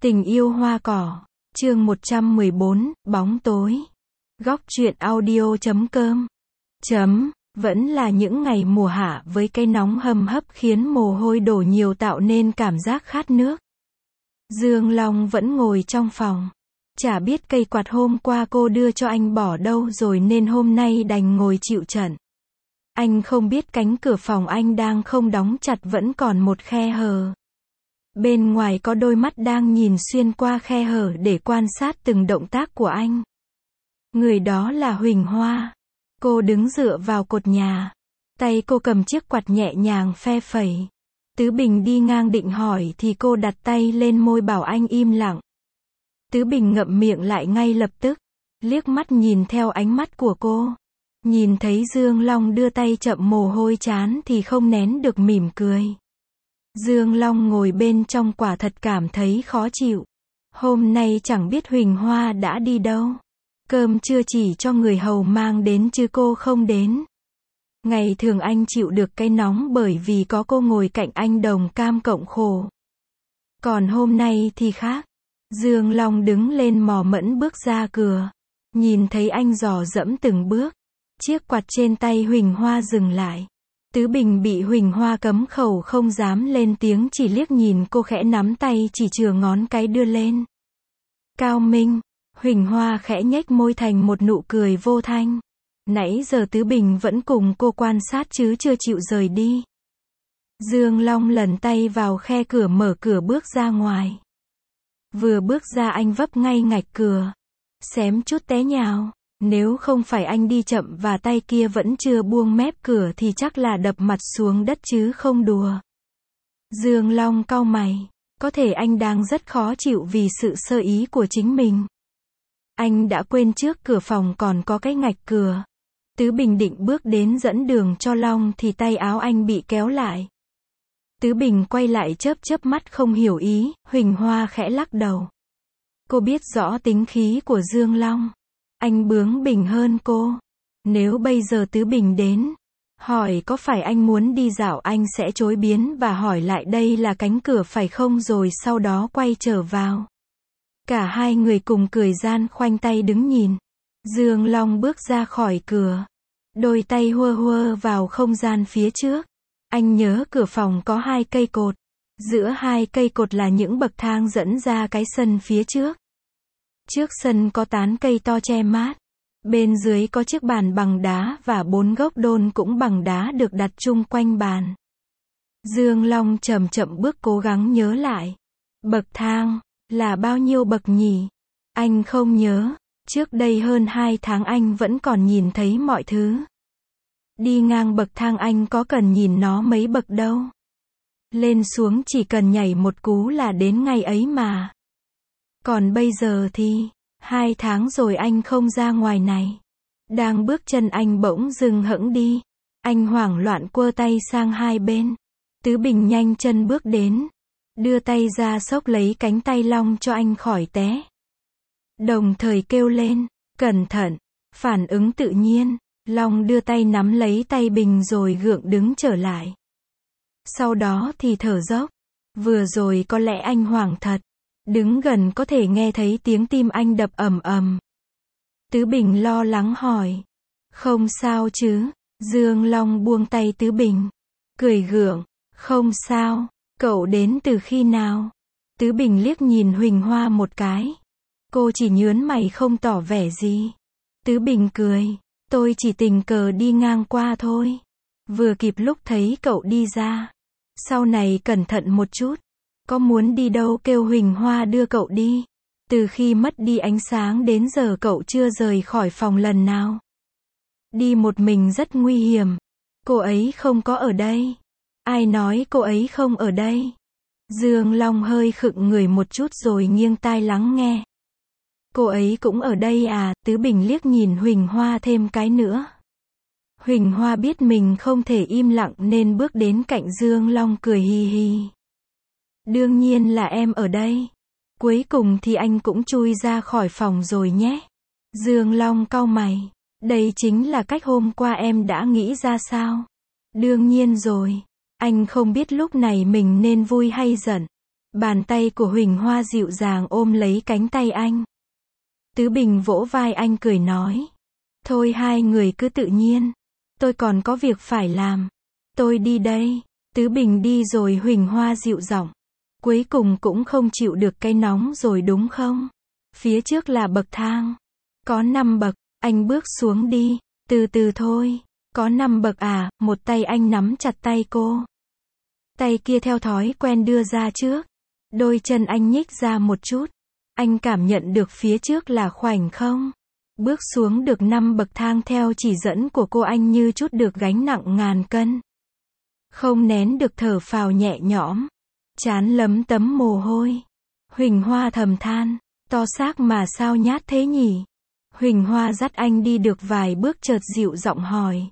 Tình yêu hoa cỏ, chương 114, bóng tối. Góc truyện audio.com. Vẫn là những ngày mùa hạ với cái nóng hầm hấp khiến mồ hôi đổ nhiều tạo nên cảm giác khát nước. Dương Long vẫn ngồi trong phòng. Chả biết cây quạt hôm qua cô đưa cho anh bỏ đâu rồi nên hôm nay đành ngồi chịu trận. Anh không biết cánh cửa phòng anh đang không đóng chặt vẫn còn một khe hở. Bên ngoài có đôi mắt đang nhìn xuyên qua khe hở để quan sát từng động tác của anh. Người đó là Huỳnh Hoa. Cô đứng dựa vào cột nhà. Tay cô cầm chiếc quạt nhẹ nhàng phe phẩy. Tứ Bình đi ngang định hỏi thì cô đặt tay lên môi bảo anh im lặng. Tứ Bình ngậm miệng lại ngay lập tức. Liếc mắt nhìn theo ánh mắt của cô. Nhìn thấy Dương Long đưa tay chậm mồ hôi trán thì không nén được mỉm cười. Dương Long ngồi bên trong quả thật cảm thấy khó chịu. Hôm nay chẳng biết Huỳnh Hoa đã đi đâu. Cơm trưa chỉ cho người hầu mang đến chứ cô không đến. Ngày thường anh chịu được cái nóng bởi vì có cô ngồi cạnh anh đồng cam cộng khổ. Còn hôm nay thì khác. Dương Long đứng lên mò mẫm bước ra cửa. Nhìn thấy anh dò dẫm từng bước. Chiếc quạt trên tay Huỳnh Hoa dừng lại. Tứ Bình bị Huỳnh Hoa cấm khẩu không dám lên tiếng chỉ liếc nhìn cô khẽ nắm tay chỉ chừa ngón cái đưa lên. Cao Minh. Huỳnh Hoa khẽ nhếch môi thành một nụ cười vô thanh. Nãy giờ Tứ Bình vẫn cùng cô quan sát chứ chưa chịu rời đi. Dương Long lần tay vào khe cửa mở cửa bước ra ngoài. Vừa bước ra anh vấp ngay ngạch cửa. Xém chút té nhào. Nếu không phải anh đi chậm và tay kia vẫn chưa buông mép cửa thì chắc là đập mặt xuống đất chứ không đùa. Dương Long cau mày. Có thể anh đang rất khó chịu vì sự sơ ý của chính mình. Anh đã quên trước cửa phòng còn có cái ngạch cửa. Tứ Bình định bước đến dẫn đường cho Long thì tay áo anh bị kéo lại. Tứ Bình quay lại chớp mắt không hiểu ý, Huỳnh Hoa khẽ lắc đầu. Cô biết rõ tính khí của Dương Long. Anh bướng bỉnh hơn cô. Nếu bây giờ Tứ Bình đến, hỏi có phải anh muốn đi dạo anh sẽ chối biến và hỏi lại đây là cánh cửa phải không rồi sau đó quay trở vào. Cả hai người cùng cười gian khoanh tay đứng nhìn. Dương Long bước ra khỏi cửa. Đôi tay hua vào không gian phía trước. Anh nhớ cửa phòng có 2 cây cột. Giữa 2 cây cột là những bậc thang dẫn ra cái sân phía trước. Trước sân có tán cây to che mát. Bên dưới có chiếc bàn bằng đá và 4 gốc đôn cũng bằng đá được đặt chung quanh bàn. Dương Long chậm bước cố gắng nhớ lại. Bậc thang là bao nhiêu bậc nhỉ? Anh không nhớ. Trước đây hơn 2 tháng anh vẫn còn nhìn thấy mọi thứ. Đi ngang bậc thang anh có cần nhìn nó mấy bậc đâu. Lên xuống chỉ cần nhảy một cú là đến ngay ấy mà. Còn bây giờ thì, 2 tháng rồi anh không ra ngoài này. Đang bước chân anh bỗng dừng hẫng đi. Anh hoảng loạn quơ tay sang hai bên. Tứ Bình nhanh chân bước đến. Đưa tay ra xốc lấy cánh tay Long cho anh khỏi té. Đồng thời kêu lên, cẩn thận. Phản ứng tự nhiên, Long đưa tay nắm lấy tay Bình rồi gượng đứng trở lại. Sau đó thì thở dốc. Vừa rồi có lẽ anh hoảng thật. Đứng gần có thể nghe thấy tiếng tim anh đập ầm ầm. Tứ Bình lo lắng hỏi. Không sao chứ? Dương Long buông tay Tứ Bình. Cười gượng. Không sao. Cậu đến từ khi nào? Tứ Bình liếc nhìn Huỳnh Hoa một cái. Cô chỉ nhớn mày không tỏ vẻ gì. Tứ Bình cười. Tôi chỉ tình cờ đi ngang qua thôi. Vừa kịp lúc thấy cậu đi ra. Sau này cẩn thận một chút. Có muốn đi đâu kêu Huỳnh Hoa đưa cậu đi. Từ khi mất đi ánh sáng đến giờ cậu chưa rời khỏi phòng lần nào. Đi một mình rất nguy hiểm. Cô ấy không có ở đây. Ai nói cô ấy không ở đây? Dương Long hơi khựng người một chút rồi nghiêng tai lắng nghe. Cô ấy cũng ở đây à? Tứ Bình liếc nhìn Huỳnh Hoa thêm cái nữa. Huỳnh Hoa biết mình không thể im lặng nên bước đến cạnh Dương Long cười hi hi. Đương nhiên là em ở đây. Cuối cùng thì anh cũng chui ra khỏi phòng rồi nhé. Dương Long cau mày. Đây chính là cách hôm qua em đã nghĩ ra sao? Đương nhiên rồi. Anh không biết lúc này mình nên vui hay giận. Bàn tay của Huỳnh Hoa dịu dàng ôm lấy cánh tay anh. Tứ Bình vỗ vai anh cười nói. Thôi hai người cứ tự nhiên. Tôi còn có việc phải làm. Tôi đi đây. Tứ Bình đi rồi Huỳnh Hoa dịu giọng. Cuối cùng cũng không chịu được cái nóng rồi đúng không? Phía trước là bậc thang. Có 5 bậc, anh bước xuống đi. Từ từ thôi. Có 5 bậc à? Một tay anh nắm chặt tay cô. Tay kia theo thói quen đưa ra trước. Đôi chân anh nhích ra một chút. Anh cảm nhận được phía trước là khoảnh không. Bước xuống được 5 bậc thang theo chỉ dẫn của cô, anh như trút được gánh nặng ngàn cân. Không nén được thở phào nhẹ nhõm. Trán lấm tấm mồ hôi. Huỳnh Hoa thầm than. To xác mà sao nhát thế nhỉ? Huỳnh Hoa dắt anh đi được vài bước chợt dịu giọng hỏi.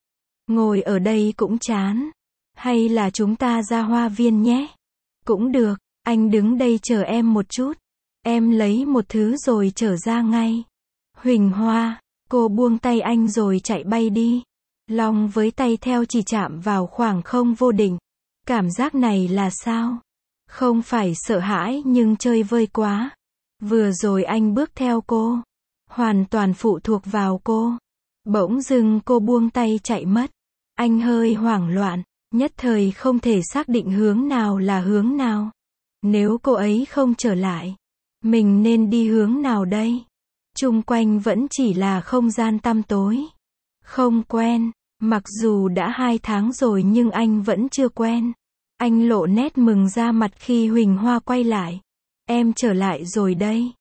Ngồi ở đây cũng chán. Hay là chúng ta ra hoa viên nhé? Cũng được, anh đứng đây chờ em một chút. Em lấy một thứ rồi trở ra ngay. Huỳnh Hoa, cô buông tay anh rồi chạy bay đi. Long với tay theo chỉ chạm vào khoảng không vô định. Cảm giác này là sao? Không phải sợ hãi nhưng chơi vơi quá. Vừa rồi anh bước theo cô. Hoàn toàn phụ thuộc vào cô. Bỗng dưng cô buông tay chạy mất. Anh hơi hoảng loạn. Nhất thời không thể xác định hướng nào là hướng nào. Nếu cô ấy không trở lại, mình nên đi hướng nào đây? Chung quanh vẫn chỉ là không gian tăm tối. Không quen, mặc dù đã 2 tháng rồi nhưng anh vẫn chưa quen. Anh lộ nét mừng ra mặt khi Huỳnh Hoa quay lại. Em trở lại rồi đây.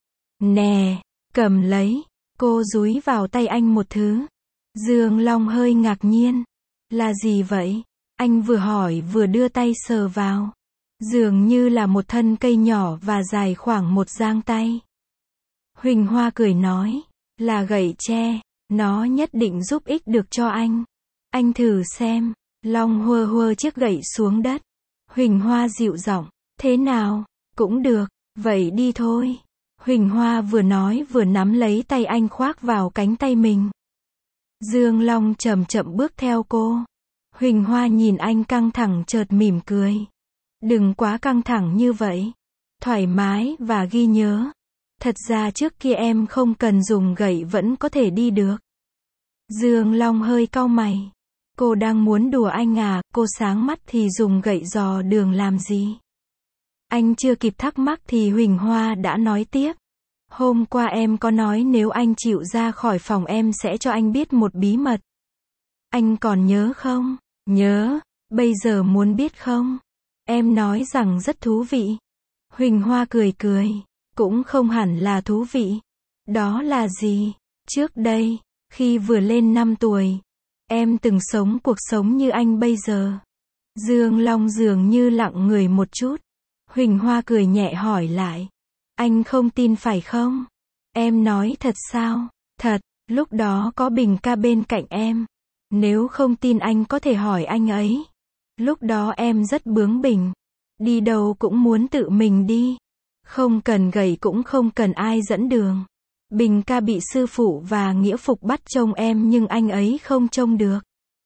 Nè, cầm lấy. Cô dúi vào tay anh một thứ. Dương Long hơi ngạc nhiên. Là gì vậy? Anh vừa hỏi vừa đưa tay sờ vào. Dường như là một thân cây nhỏ và dài khoảng một gang tay. Huỳnh Hoa cười nói. Là gậy tre. Nó nhất định giúp ích được cho anh. Anh thử xem. Long hùa hùa chiếc gậy xuống đất. Huỳnh Hoa dịu giọng. Thế nào? Cũng được. Vậy đi thôi. Huỳnh Hoa vừa nói vừa nắm lấy tay anh khoác vào cánh tay mình. Dương Long chậm chậm bước theo cô. Huỳnh Hoa nhìn anh căng thẳng chợt mỉm cười. Đừng quá căng thẳng như vậy. Thoải mái và ghi nhớ. Thật ra trước kia em không cần dùng gậy vẫn có thể đi được. Dương Long hơi cau mày. Cô đang muốn đùa anh à? Cô sáng mắt thì dùng gậy dò đường làm gì? Anh chưa kịp thắc mắc thì Huỳnh Hoa đã nói tiếp. Hôm qua em có nói nếu anh chịu ra khỏi phòng em sẽ cho anh biết một bí mật. Anh còn nhớ không? Nhớ. Bây giờ muốn biết không? Em nói rằng rất thú vị. Huỳnh Hoa cười cười. Cũng không hẳn là thú vị. Đó là gì? Trước đây, khi vừa lên 5 tuổi, em từng sống cuộc sống như anh bây giờ. Dương Long dường như lặng người một chút. Huỳnh Hoa cười nhẹ hỏi lại. Anh không tin phải không? Em nói thật sao? Thật, lúc đó có Bình ca bên cạnh em. Nếu không tin anh có thể hỏi anh ấy. Lúc đó em rất bướng bỉnh. Đi đâu cũng muốn tự mình đi. Không cần gậy cũng không cần ai dẫn đường. Bình ca bị sư phụ và nghĩa phục bắt trông em nhưng anh ấy không trông được.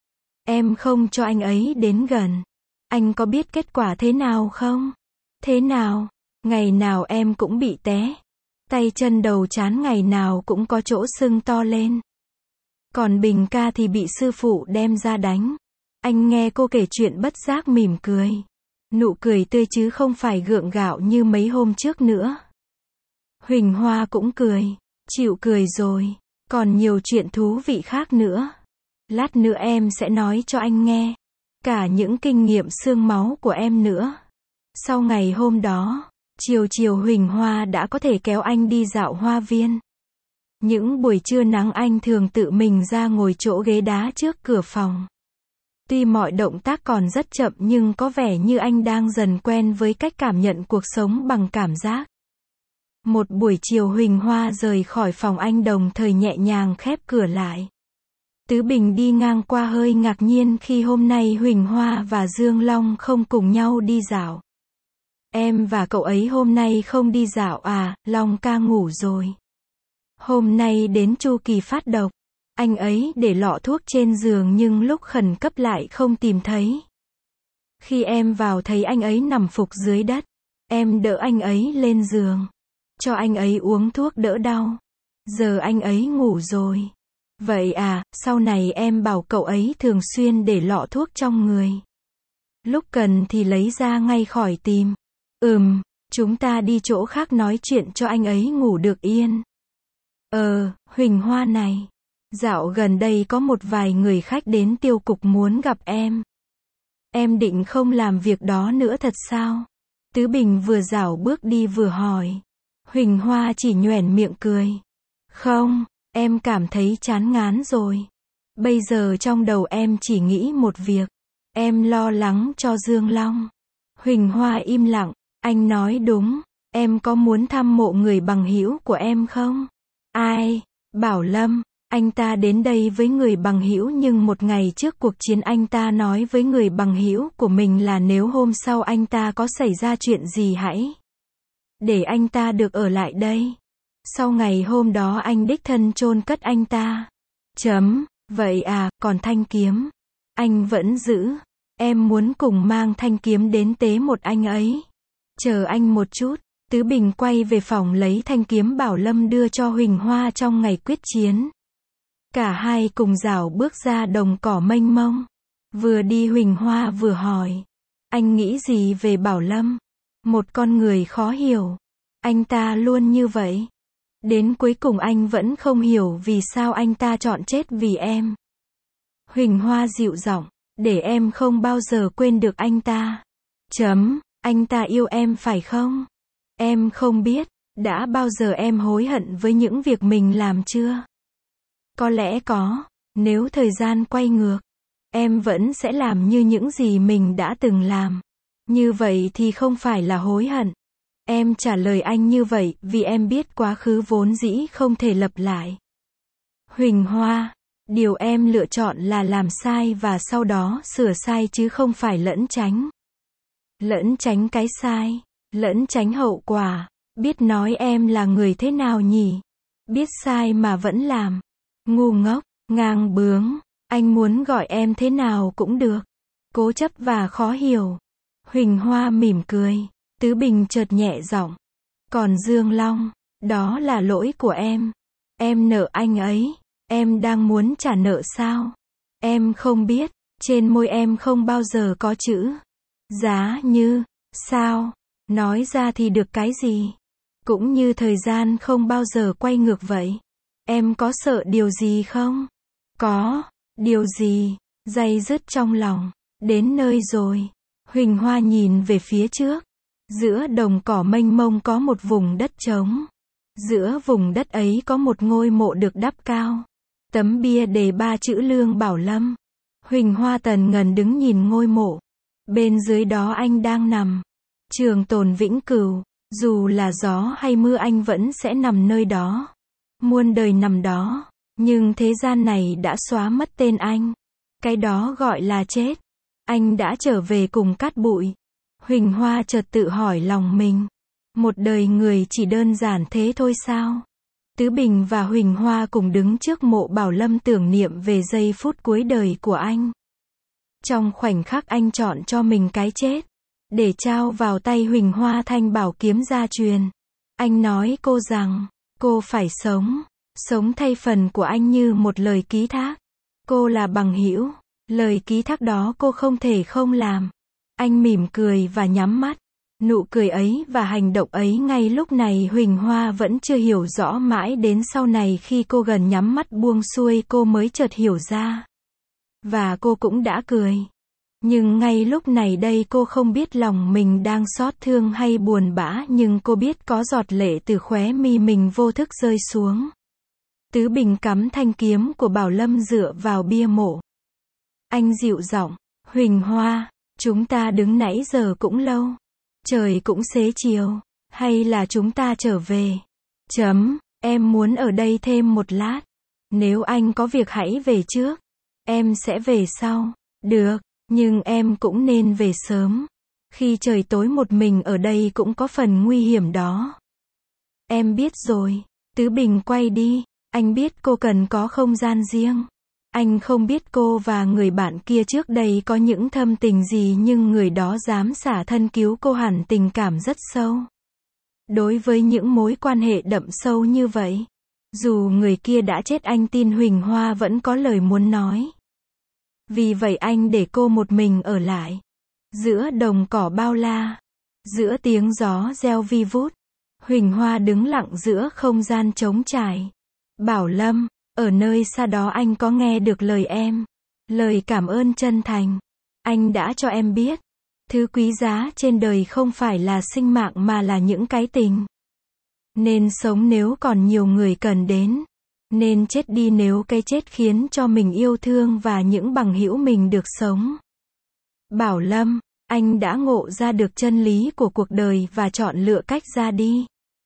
Em không cho anh ấy đến gần. Anh có biết kết quả thế nào không? Thế nào? Ngày nào em cũng bị té. Tay chân đầu trán ngày nào cũng có chỗ sưng to lên. Còn Bình ca thì bị sư phụ đem ra đánh. Anh nghe cô kể chuyện bất giác mỉm cười. Nụ cười tươi chứ không phải gượng gạo như mấy hôm trước nữa. Huỳnh Hoa cũng cười. Chịu cười rồi. Còn nhiều chuyện thú vị khác nữa. Lát nữa em sẽ nói cho anh nghe. Cả những kinh nghiệm xương máu của em nữa. Sau ngày hôm đó, chiều chiều Huỳnh Hoa đã có thể kéo anh đi dạo hoa viên. Những buổi trưa nắng anh thường tự mình ra ngồi chỗ ghế đá trước cửa phòng. Tuy mọi động tác còn rất chậm nhưng có vẻ như anh đang dần quen với cách cảm nhận cuộc sống bằng cảm giác. Một buổi chiều Huỳnh Hoa rời khỏi phòng anh đồng thời nhẹ nhàng khép cửa lại. Tứ Bình đi ngang qua hơi ngạc nhiên khi hôm nay Huỳnh Hoa và Dương Long không cùng nhau đi dạo. Em và cậu ấy hôm nay không đi dạo à? Long ca ngủ rồi. Hôm nay đến chu kỳ phát độc. Anh ấy để lọ thuốc trên giường nhưng lúc khẩn cấp lại không tìm thấy. Khi em vào thấy anh ấy nằm phục dưới đất. Em đỡ anh ấy lên giường. Cho anh ấy uống thuốc đỡ đau. Giờ anh ấy ngủ rồi. Vậy à, sau này em bảo cậu ấy thường xuyên để lọ thuốc trong người. Lúc cần thì lấy ra ngay khỏi tìm. Chúng ta đi chỗ khác nói chuyện cho anh ấy ngủ được yên. Huỳnh Hoa này. Dạo gần đây có một vài người khách đến tiêu cục muốn gặp em. Em định không làm việc đó nữa thật sao? Tứ Bình vừa dảo bước đi vừa hỏi. Huỳnh Hoa chỉ nhoẻn miệng cười. Không, em cảm thấy chán ngán rồi. Bây giờ trong đầu em chỉ nghĩ một việc. Em lo lắng cho Dương Long. Huỳnh Hoa im lặng. Anh nói đúng. Em có muốn thăm mộ người bằng hữu của em không? Ai? Bảo Lâm. Anh ta đến đây với người bằng hữu nhưng một ngày trước cuộc chiến anh ta nói với người bằng hữu của mình là nếu hôm sau anh ta có xảy ra chuyện gì hãy để anh ta được ở lại đây. Sau ngày hôm đó anh đích thân chôn cất anh ta. Vậy à, còn thanh kiếm? Anh vẫn giữ. Em muốn cùng mang thanh kiếm đến tế một anh ấy. Chờ anh một chút. Tứ Bình quay về phòng lấy thanh kiếm Bảo Lâm đưa cho Huỳnh Hoa trong ngày quyết chiến. Cả hai cùng dạo bước ra đồng cỏ mênh mông. Vừa đi Huỳnh Hoa vừa hỏi. Anh nghĩ gì về Bảo Lâm? Một con người khó hiểu. Anh ta luôn như vậy. Đến cuối cùng anh vẫn không hiểu vì sao anh ta chọn chết vì em. Huỳnh Hoa dịu giọng. Để em không bao giờ quên được anh ta. Anh ta yêu em phải không? Em không biết. Đã bao giờ em hối hận với những việc mình làm chưa? Có lẽ có. Nếu thời gian quay ngược, em vẫn sẽ làm như những gì mình đã từng làm. Như vậy thì không phải là hối hận. Em trả lời anh như vậy vì em biết quá khứ vốn dĩ không thể lặp lại. Huỳnh Hoa, điều em lựa chọn là làm sai và sau đó sửa sai chứ không phải lẩn tránh. Lẩn tránh cái sai, lẩn tránh hậu quả. Biết nói em là người thế nào nhỉ? Biết sai mà vẫn làm. Ngu ngốc, ngang bướng. Anh muốn gọi em thế nào cũng được. Cố chấp và khó hiểu. Huỳnh Hoa mỉm cười. Tứ Bình chợt nhẹ giọng. Còn Dương Long, đó là lỗi của em. Em nợ anh ấy. Em đang muốn trả nợ sao? Em không biết. Trên môi em không bao giờ có chữ giá như. Sao? Nói ra thì được cái gì? Cũng như thời gian không bao giờ quay ngược vậy. Em có sợ điều gì không? Có. Điều gì? Day dứt trong lòng. Đến nơi rồi. Huỳnh Hoa nhìn về phía trước. Giữa đồng cỏ mênh mông có một vùng đất trống. Giữa vùng đất ấy có một ngôi mộ được đắp cao. Tấm bia đề 3 chữ Lương Bảo Lâm. Huỳnh Hoa tần ngần đứng nhìn ngôi mộ. Bên dưới đó anh đang nằm. Trường tồn vĩnh cửu. Dù là gió hay mưa anh vẫn sẽ nằm nơi đó. Muôn đời nằm đó. Nhưng thế gian này đã xóa mất tên anh. Cái đó gọi là chết. Anh đã trở về cùng cát bụi. Huỳnh Hoa chợt tự hỏi lòng mình. Một đời người chỉ đơn giản thế thôi sao? Tứ Bình và Huỳnh Hoa cùng đứng trước mộ Bảo Lâm tưởng niệm về giây phút cuối đời của anh. Trong khoảnh khắc anh chọn cho mình cái chết. Để trao vào tay Huỳnh Hoa thanh bảo kiếm gia truyền. Anh nói cô rằng, cô phải sống. Sống thay phần của anh như một lời ký thác. Cô là bằng hữu. Lời ký thác đó cô không thể không làm. Anh mỉm cười và nhắm mắt. Nụ cười ấy và hành động ấy ngay lúc này Huỳnh Hoa vẫn chưa hiểu rõ mãi đến sau này khi cô gần nhắm mắt buông xuôi cô mới chợt hiểu ra. Và cô cũng đã cười. Nhưng ngay lúc này đây cô không biết lòng mình đang xót thương hay buồn bã nhưng cô biết có giọt lệ từ khóe mi mình vô thức rơi xuống. Tứ Bình cắm thanh kiếm của Bảo Lâm dựa vào bia mộ. Anh dịu giọng, Huỳnh Hoa, chúng ta đứng nãy giờ cũng lâu. Trời cũng xế chiều. Hay là chúng ta trở về? Em muốn ở đây thêm một lát. Nếu anh có việc hãy về trước. Em sẽ về sau. Được, nhưng em cũng nên về sớm. Khi trời tối một mình ở đây cũng có phần nguy hiểm đó. Em biết rồi. Tứ Bình quay đi. Anh biết cô cần có không gian riêng. Anh không biết cô và người bạn kia trước đây có những thâm tình gì, nhưng người đó dám xả thân cứu cô hẳn tình cảm rất sâu. Đối với những mối quan hệ đậm sâu như vậy, dù người kia đã chết, anh tin Huỳnh Hoa vẫn có lời muốn nói. Vì vậy anh để cô một mình ở lại. Giữa đồng cỏ bao la, giữa tiếng gió reo vi vút, Huỳnh Hoa đứng lặng giữa không gian trống trải. Bảo Lâm, ở nơi xa đó anh có nghe được lời em. Lời cảm ơn chân thành. Anh đã cho em biết, thứ quý giá trên đời không phải là sinh mạng mà là những cái tình. Nên sống nếu còn nhiều người cần đến. Nên chết đi nếu cái chết khiến cho mình yêu thương và những bằng hữu mình được sống. Bảo Lâm, anh đã ngộ ra được chân lý của cuộc đời và chọn lựa cách ra đi.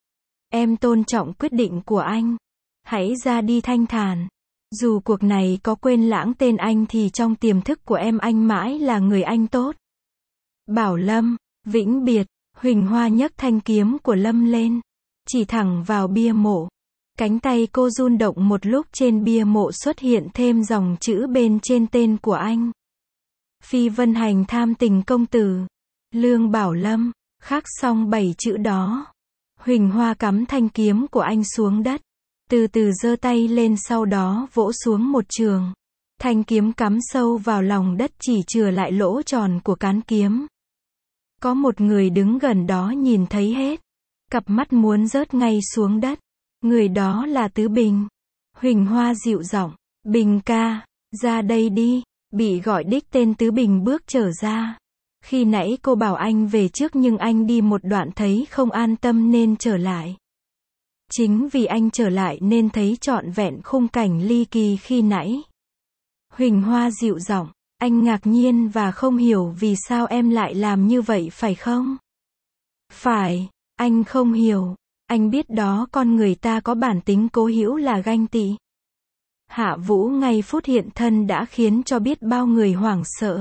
Em tôn trọng quyết định của anh. Hãy ra đi thanh thản. Dù cuộc này có quên lãng tên anh thì trong tiềm thức của em anh mãi là người anh tốt. Bảo Lâm, vĩnh biệt. Huỳnh Hoa nhấc thanh kiếm của Lâm lên, chỉ thẳng vào bia mộ. Cánh tay cô run động một lúc, trên bia mộ xuất hiện thêm dòng chữ bên trên tên của anh. Phi Vân Hành tham tình công tử. Lương Bảo Lâm. Khắc xong 7 chữ đó. Huỳnh Hoa cắm thanh kiếm của anh xuống đất. Từ từ giơ tay lên, sau đó vỗ xuống một trường. Thanh kiếm cắm sâu vào lòng đất, chỉ chừa lại lỗ tròn của cán kiếm. Có một người đứng gần đó nhìn thấy hết. Cặp mắt muốn rớt ngay xuống đất. Người đó là Tứ Bình. Huỳnh Hoa dịu giọng, Bình ca, ra đây đi. Bị gọi đích tên Tứ Bình bước trở ra. Khi nãy cô bảo anh về trước nhưng anh đi một đoạn thấy không an tâm nên trở lại. Chính vì anh trở lại nên thấy trọn vẹn khung cảnh ly kỳ khi nãy. Huỳnh Hoa dịu giọng, anh ngạc nhiên và không hiểu vì sao em lại làm như vậy phải không? Phải, anh không hiểu. Anh biết đó, con người ta có bản tính cố hữu là ganh tị. Hạ Vũ ngay phút hiện thân đã khiến cho biết bao người hoảng sợ.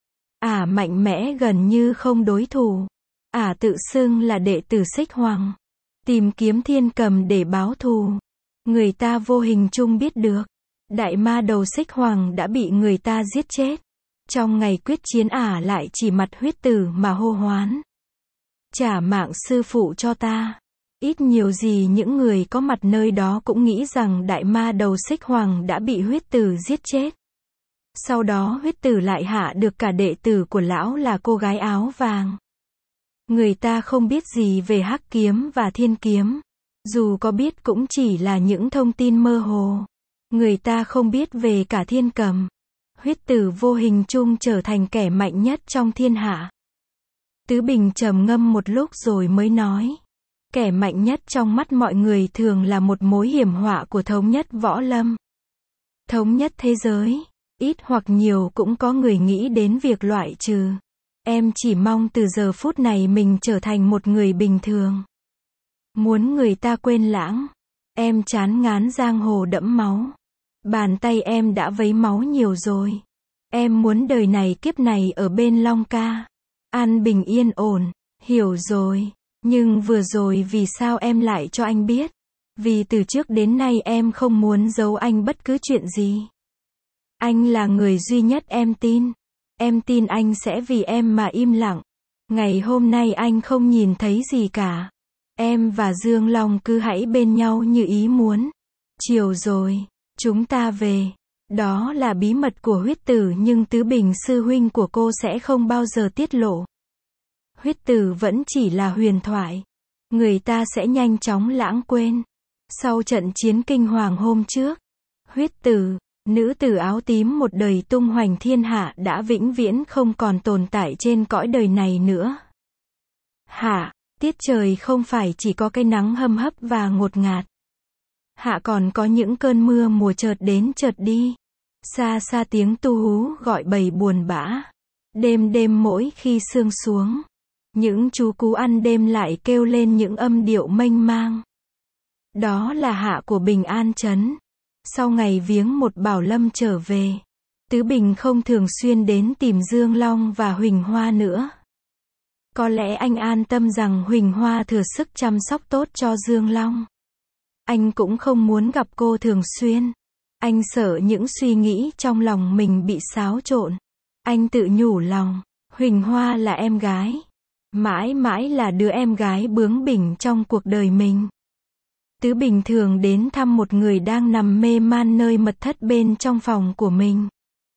Ả mạnh mẽ gần như không đối thủ. Ả tự xưng là đệ tử Xích Hoàng. Tìm kiếm Thiên Cầm để báo thù. Người ta vô hình chung biết được. Đại ma đầu Xích Hoàng đã bị người ta giết chết. Trong ngày quyết chiến Ả lại chỉ mặt huyết tử mà hô hoán. Trả mạng sư phụ cho ta. Ít nhiều gì những người có mặt nơi đó cũng nghĩ rằng đại ma đầu Xích Hoàng đã bị huyết tử giết chết. Sau đó huyết tử lại hạ được cả đệ tử của lão là cô gái áo vàng. Người ta không biết gì về Hắc Kiếm và Thiên Kiếm. Dù có biết cũng chỉ là những thông tin mơ hồ. Người ta không biết về cả Thiên Cầm. Huyết tử vô hình chung trở thành kẻ mạnh nhất trong thiên hạ. Tứ Bình trầm ngâm một lúc rồi mới nói. Kẻ mạnh nhất trong mắt mọi người thường là một mối hiểm họa của thống nhất võ lâm. Thống nhất thế giới. Ít hoặc nhiều cũng có người nghĩ đến việc loại trừ. Em chỉ mong từ giờ phút này mình trở thành một người bình thường. Muốn người ta quên lãng. Em chán ngán giang hồ đẫm máu. Bàn tay em đã vấy máu nhiều rồi. Em muốn đời này kiếp này ở bên Long Ca. An bình yên ổn. Hiểu rồi. Nhưng vừa rồi vì sao em lại cho anh biết? Vì từ trước đến nay em không muốn giấu anh bất cứ chuyện gì. Anh là người duy nhất em tin. Em tin anh sẽ vì em mà im lặng. Ngày hôm nay anh không nhìn thấy gì cả. Em và Dương Long cứ hãy bên nhau như ý muốn. Chiều rồi, chúng ta về. Đó là bí mật của huyết tử nhưng Tứ Bình sư huynh của cô sẽ không bao giờ tiết lộ. Huyết tử vẫn chỉ là huyền thoại. Người ta sẽ nhanh chóng lãng quên. Sau trận chiến kinh hoàng hôm trước, huyết tử, nữ tử áo tím một đời tung hoành thiên hạ đã vĩnh viễn không còn tồn tại trên cõi đời này nữa. Hạ, tiết trời không phải chỉ có cái nắng hâm hấp và ngột ngạt. Hạ còn có những cơn mưa mùa chợt đến chợt đi. Xa xa tiếng tu hú gọi bầy buồn bã. Đêm đêm mỗi khi sương xuống, những chú cú ăn đêm lại kêu lên những âm điệu mênh mang. Đó là hạ của Bình An Trấn. Sau ngày viếng một Bảo Lâm trở về, Tứ Bình không thường xuyên đến tìm Dương Long và Huỳnh Hoa nữa. Có lẽ anh an tâm rằng Huỳnh Hoa thừa sức chăm sóc tốt cho Dương Long. Anh cũng không muốn gặp cô thường xuyên. Anh sợ những suy nghĩ trong lòng mình bị xáo trộn. Anh tự nhủ lòng, Huỳnh Hoa là em gái. Mãi mãi là đứa em gái bướng bỉnh trong cuộc đời mình. Tứ bình thường đến thăm một người đang nằm mê man nơi mật thất bên trong phòng của mình.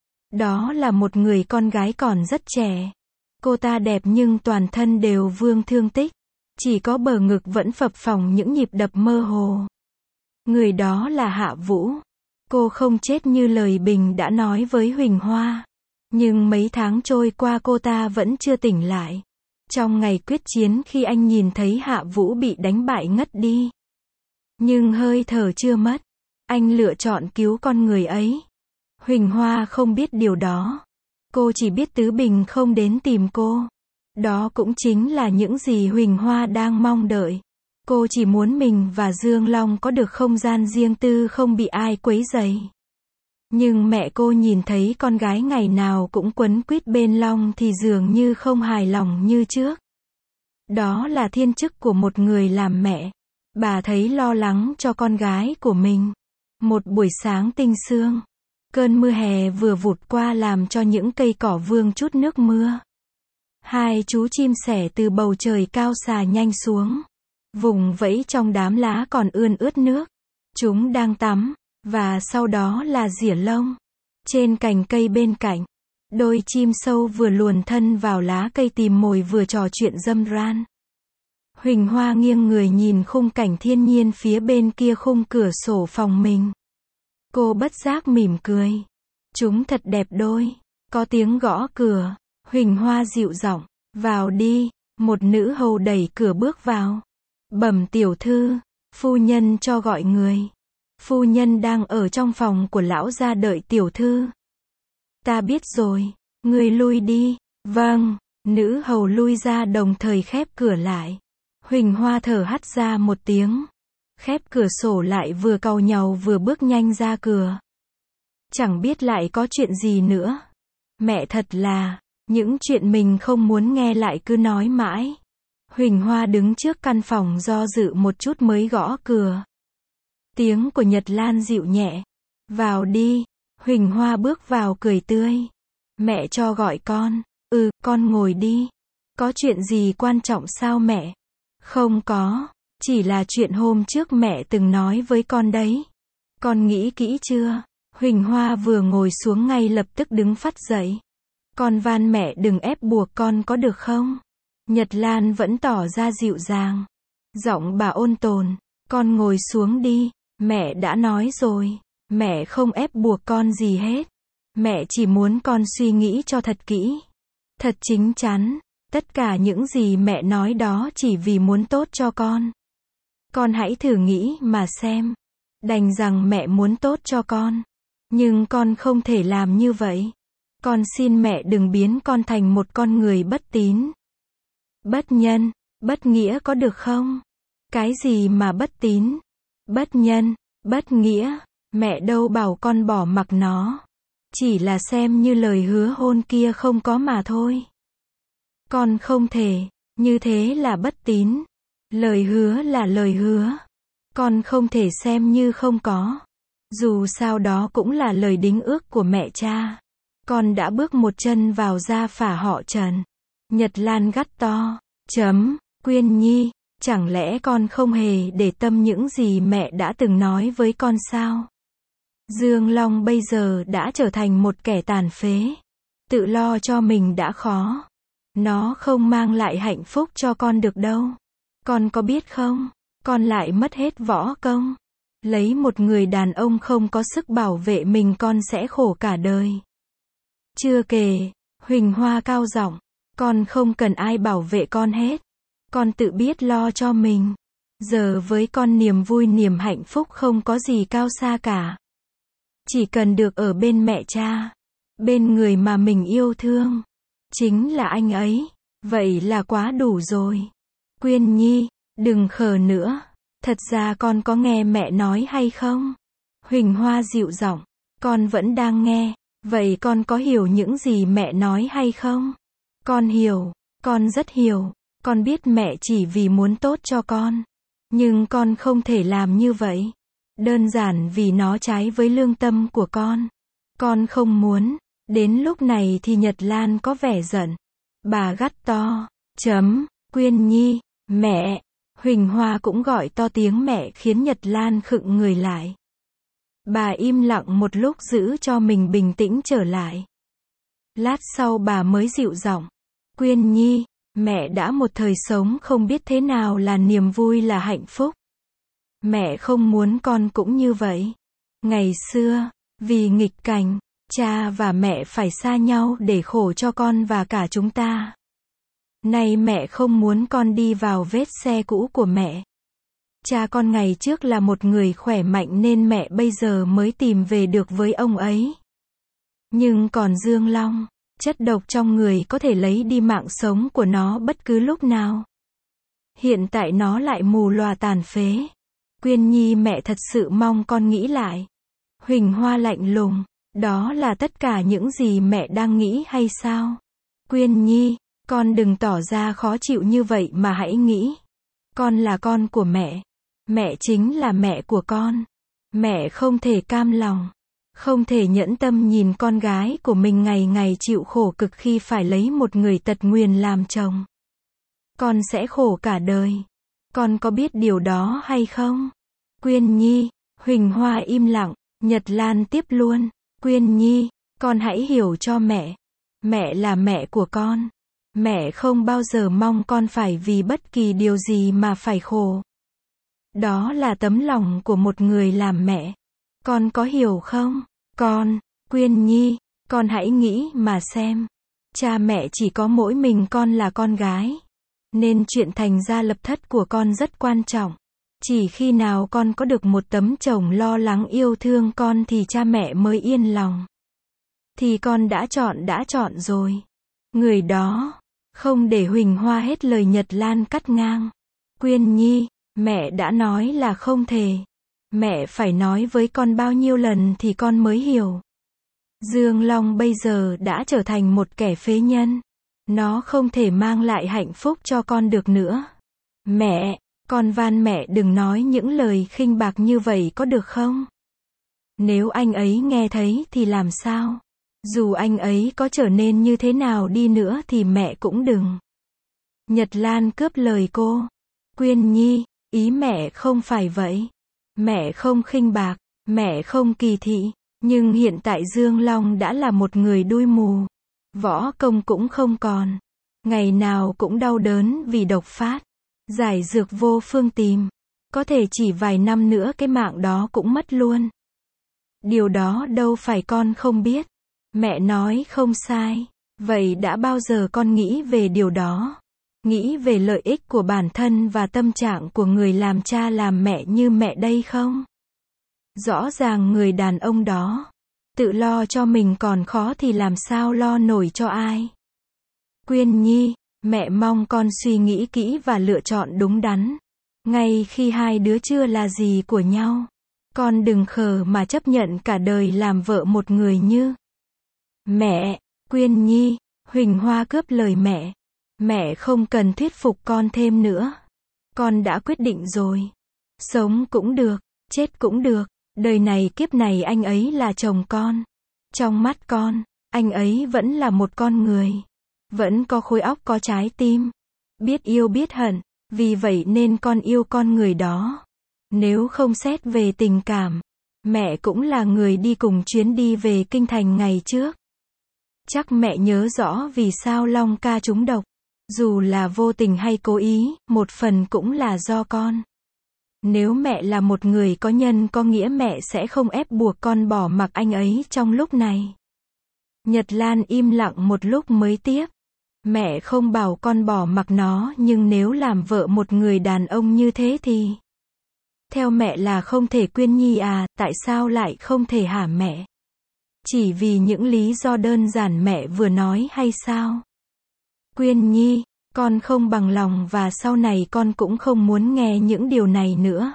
Đó là một người con gái còn rất trẻ. Cô ta đẹp nhưng toàn thân đều vương thương tích. Chỉ có bờ ngực vẫn phập phồng những nhịp đập mơ hồ. Người đó là Hạ Vũ. Cô không chết như lời Bình đã nói với Huỳnh Hoa. Nhưng mấy tháng trôi qua cô ta vẫn chưa tỉnh lại. Trong ngày quyết chiến khi anh nhìn thấy Hạ Vũ bị đánh bại ngất đi. Nhưng hơi thở chưa mất. Anh lựa chọn cứu con người ấy. Huỳnh Hoa không biết điều đó. Cô chỉ biết Tứ Bình không đến tìm cô. Đó cũng chính là những gì Huỳnh Hoa đang mong đợi. Cô chỉ muốn mình và Dương Long có được không gian riêng tư không bị ai quấy rầy. Nhưng mẹ cô nhìn thấy con gái ngày nào cũng quấn quýt bên Long thì dường như không hài lòng như trước. Đó là thiên chức của một người làm mẹ. Bà thấy lo lắng cho con gái của mình. Một buổi sáng tinh sương. Cơn mưa hè vừa vụt qua làm cho những cây cỏ vương chút nước mưa. Hai chú chim sẻ từ bầu trời cao xà nhanh xuống. Vùng vẫy trong đám lá còn ươn ướt nước. Chúng đang tắm. Và sau đó là rỉa lông. Trên cành cây bên cạnh. Đôi chim sâu vừa luồn thân vào lá cây tìm mồi vừa trò chuyện râm ran. Huỳnh Hoa nghiêng người nhìn khung cảnh thiên nhiên phía bên kia khung cửa sổ phòng mình. Cô bất giác mỉm cười. Chúng thật đẹp đôi. Có tiếng gõ cửa. Huỳnh Hoa dịu giọng. Vào đi. Một nữ hầu đẩy cửa bước vào. Bẩm tiểu thư. Phu nhân cho gọi người. Phu nhân đang ở trong phòng của lão gia đợi tiểu thư. Ta biết rồi. Người lui đi. Vâng. Nữ hầu lui ra đồng thời khép cửa lại. Huỳnh Hoa thở hắt ra một tiếng. Khép cửa sổ lại vừa cau nhàu vừa bước nhanh ra cửa. Chẳng biết lại có chuyện gì nữa. Mẹ thật là, những chuyện mình không muốn nghe lại cứ nói mãi. Huỳnh Hoa đứng trước căn phòng do dự một chút mới gõ cửa. Tiếng của Nhật Lan dịu nhẹ. Vào đi. Huỳnh Hoa bước vào cười tươi. Mẹ cho gọi con. Con ngồi đi. Có chuyện gì quan trọng sao mẹ? Không có. Chỉ là chuyện hôm trước mẹ từng nói với con đấy. Con nghĩ kỹ chưa? Huỳnh Hoa vừa ngồi xuống ngay lập tức đứng phắt dậy. Con van mẹ đừng ép buộc con có được không? Nhật Lan vẫn tỏ ra dịu dàng. Giọng bà ôn tồn. Con ngồi xuống đi. Mẹ đã nói rồi. Mẹ không ép buộc con gì hết. Mẹ chỉ muốn con suy nghĩ cho thật kỹ. Thật chín chắn. Tất cả những gì mẹ nói đó chỉ vì muốn tốt cho con. Con hãy thử nghĩ mà xem. Đành rằng mẹ muốn tốt cho con. Nhưng con không thể làm như vậy. Con xin mẹ đừng biến con thành một con người bất tín. Bất nhân, bất nghĩa có được không? Cái gì mà bất tín? Bất nhân, bất nghĩa. Mẹ đâu bảo con bỏ mặc nó. Chỉ là xem như lời hứa hôn kia không có mà thôi. Con không thể, như thế là bất tín. Lời hứa là lời hứa. Con không thể xem như không có. Dù sao đó cũng là lời đính ước của mẹ cha. Con đã bước một chân vào gia phả họ Trần. Nhật Lan gắt to. Quyên Nhi, chẳng lẽ con không hề để tâm những gì mẹ đã từng nói với con sao? Dương Long bây giờ đã trở thành một kẻ tàn phế. Tự lo cho mình đã khó. Nó không mang lại hạnh phúc cho con được đâu. Con có biết không? Con lại mất hết võ công. Lấy một người đàn ông không có sức bảo vệ mình con sẽ khổ cả đời. Chưa kể, Huỳnh Hoa cao giọng, con không cần ai bảo vệ con hết. Con tự biết lo cho mình. Giờ với con niềm vui niềm hạnh phúc không có gì cao xa cả. Chỉ cần được ở bên mẹ cha. Bên người mà mình yêu thương. Chính là anh ấy. Vậy là quá đủ rồi. Quyên Nhi, đừng khờ nữa. Thật ra con có nghe mẹ nói hay không? Huỳnh Hoa dịu giọng, con vẫn đang nghe. Vậy con có hiểu những gì mẹ nói hay không? Con hiểu, con rất hiểu. Con biết mẹ chỉ vì muốn tốt cho con. Nhưng con không thể làm như vậy. Đơn giản vì nó trái với lương tâm của con. Con không muốn. Đến lúc này thì Nhật Lan có vẻ giận. Bà gắt to. Quyên Nhi, mẹ. Huỳnh Hoa cũng gọi to tiếng mẹ khiến Nhật Lan khựng người lại. Bà im lặng một lúc giữ cho mình bình tĩnh trở lại. Lát sau bà mới dịu giọng. Quyên Nhi, mẹ đã một thời sống không biết thế nào là niềm vui là hạnh phúc. Mẹ không muốn con cũng như vậy. Ngày xưa, vì nghịch cảnh, cha và mẹ phải xa nhau để khổ cho con và cả chúng ta. Nay mẹ không muốn con đi vào vết xe cũ của mẹ. Cha con ngày trước là một người khỏe mạnh nên mẹ bây giờ mới tìm về được với ông ấy. Nhưng còn Dương Long, chất độc trong người có thể lấy đi mạng sống của nó bất cứ lúc nào. Hiện tại nó lại mù lòa tàn phế. Quyên Nhi, mẹ thật sự mong con nghĩ lại. Huỳnh Hoa lạnh lùng. Đó là tất cả những gì mẹ đang nghĩ hay sao? Quyên Nhi, con đừng tỏ ra khó chịu như vậy mà hãy nghĩ. Con là con của mẹ. Mẹ chính là mẹ của con. Mẹ không thể cam lòng. Không thể nhẫn tâm nhìn con gái của mình ngày ngày chịu khổ cực khi phải lấy một người tật nguyền làm chồng. Con sẽ khổ cả đời. Con có biết điều đó hay không? Quyên Nhi, Huỳnh Hoa im lặng, Nhật Lan tiếp luôn. Quyên Nhi, con hãy hiểu cho mẹ. Mẹ là mẹ của con. Mẹ không bao giờ mong con phải vì bất kỳ điều gì mà phải khổ. Đó là tấm lòng của một người làm mẹ. Con có hiểu không? Quyên Nhi, con hãy nghĩ mà xem. Cha mẹ chỉ có mỗi mình con là con gái. Nên chuyện thành gia lập thất của con rất quan trọng. Chỉ khi nào con có được một tấm chồng lo lắng yêu thương con thì cha mẹ mới yên lòng. Thì con đã chọn rồi. Người đó. Không để Huỳnh Hoa hết lời, Nhật Lan cắt ngang. Quyên Nhi, mẹ đã nói là không thể. Mẹ phải nói với con bao nhiêu lần thì con mới hiểu. Dương Long bây giờ đã trở thành một kẻ phế nhân. Nó không thể mang lại hạnh phúc cho con được nữa. Mẹ, con van mẹ đừng nói những lời khinh bạc như vậy có được không? Nếu anh ấy nghe thấy thì làm sao? Dù anh ấy có trở nên như thế nào đi nữa thì mẹ cũng đừng. Nhật Lan cướp lời cô. Quyên Nhi, ý mẹ không phải vậy. Mẹ không khinh bạc, mẹ không kỳ thị. Nhưng hiện tại Dương Long đã là một người đuôi mù. Võ công cũng không còn. Ngày nào cũng đau đớn vì độc phát. Giải dược vô phương tìm. Có thể chỉ vài năm nữa cái mạng đó cũng mất luôn. Điều đó đâu phải con không biết. Mẹ nói không sai. Vậy đã bao giờ con nghĩ về điều đó? Nghĩ về lợi ích của bản thân và tâm trạng của người làm cha làm mẹ như mẹ đây không? Rõ ràng người đàn ông đó tự lo cho mình còn khó thì làm sao lo nổi cho ai? Quyên Nhi, mẹ mong con suy nghĩ kỹ và lựa chọn đúng đắn. Ngay khi hai đứa chưa là gì của nhau. Con đừng khờ mà chấp nhận cả đời làm vợ một người như mẹ. Quyên Nhi, Huỳnh Hoa cướp lời mẹ. Mẹ không cần thuyết phục con thêm nữa. Con đã quyết định rồi. Sống cũng được, chết cũng được. Đời này kiếp này anh ấy là chồng con. Trong mắt con, anh ấy vẫn là một con người. Vẫn có khối óc có trái tim. Biết yêu biết hận. Vì vậy nên con yêu con người đó. Nếu không xét về tình cảm, mẹ cũng là người đi cùng chuyến đi về Kinh Thành ngày trước. Chắc mẹ nhớ rõ vì sao Long ca trúng độc. Dù là vô tình hay cố ý, một phần cũng là do con. Nếu mẹ là một người có nhân có nghĩa mẹ sẽ không ép buộc con bỏ mặc anh ấy trong lúc này. Nhật Lan im lặng một lúc mới tiếp. Mẹ không bảo con bỏ mặc nó, nhưng nếu làm vợ một người đàn ông như thế thì... Theo mẹ là không thể. Quyên Nhi à, tại sao lại không thể hả mẹ? Chỉ vì những lý do đơn giản mẹ vừa nói hay sao? Quyên Nhi, con không bằng lòng và sau này con cũng không muốn nghe những điều này nữa.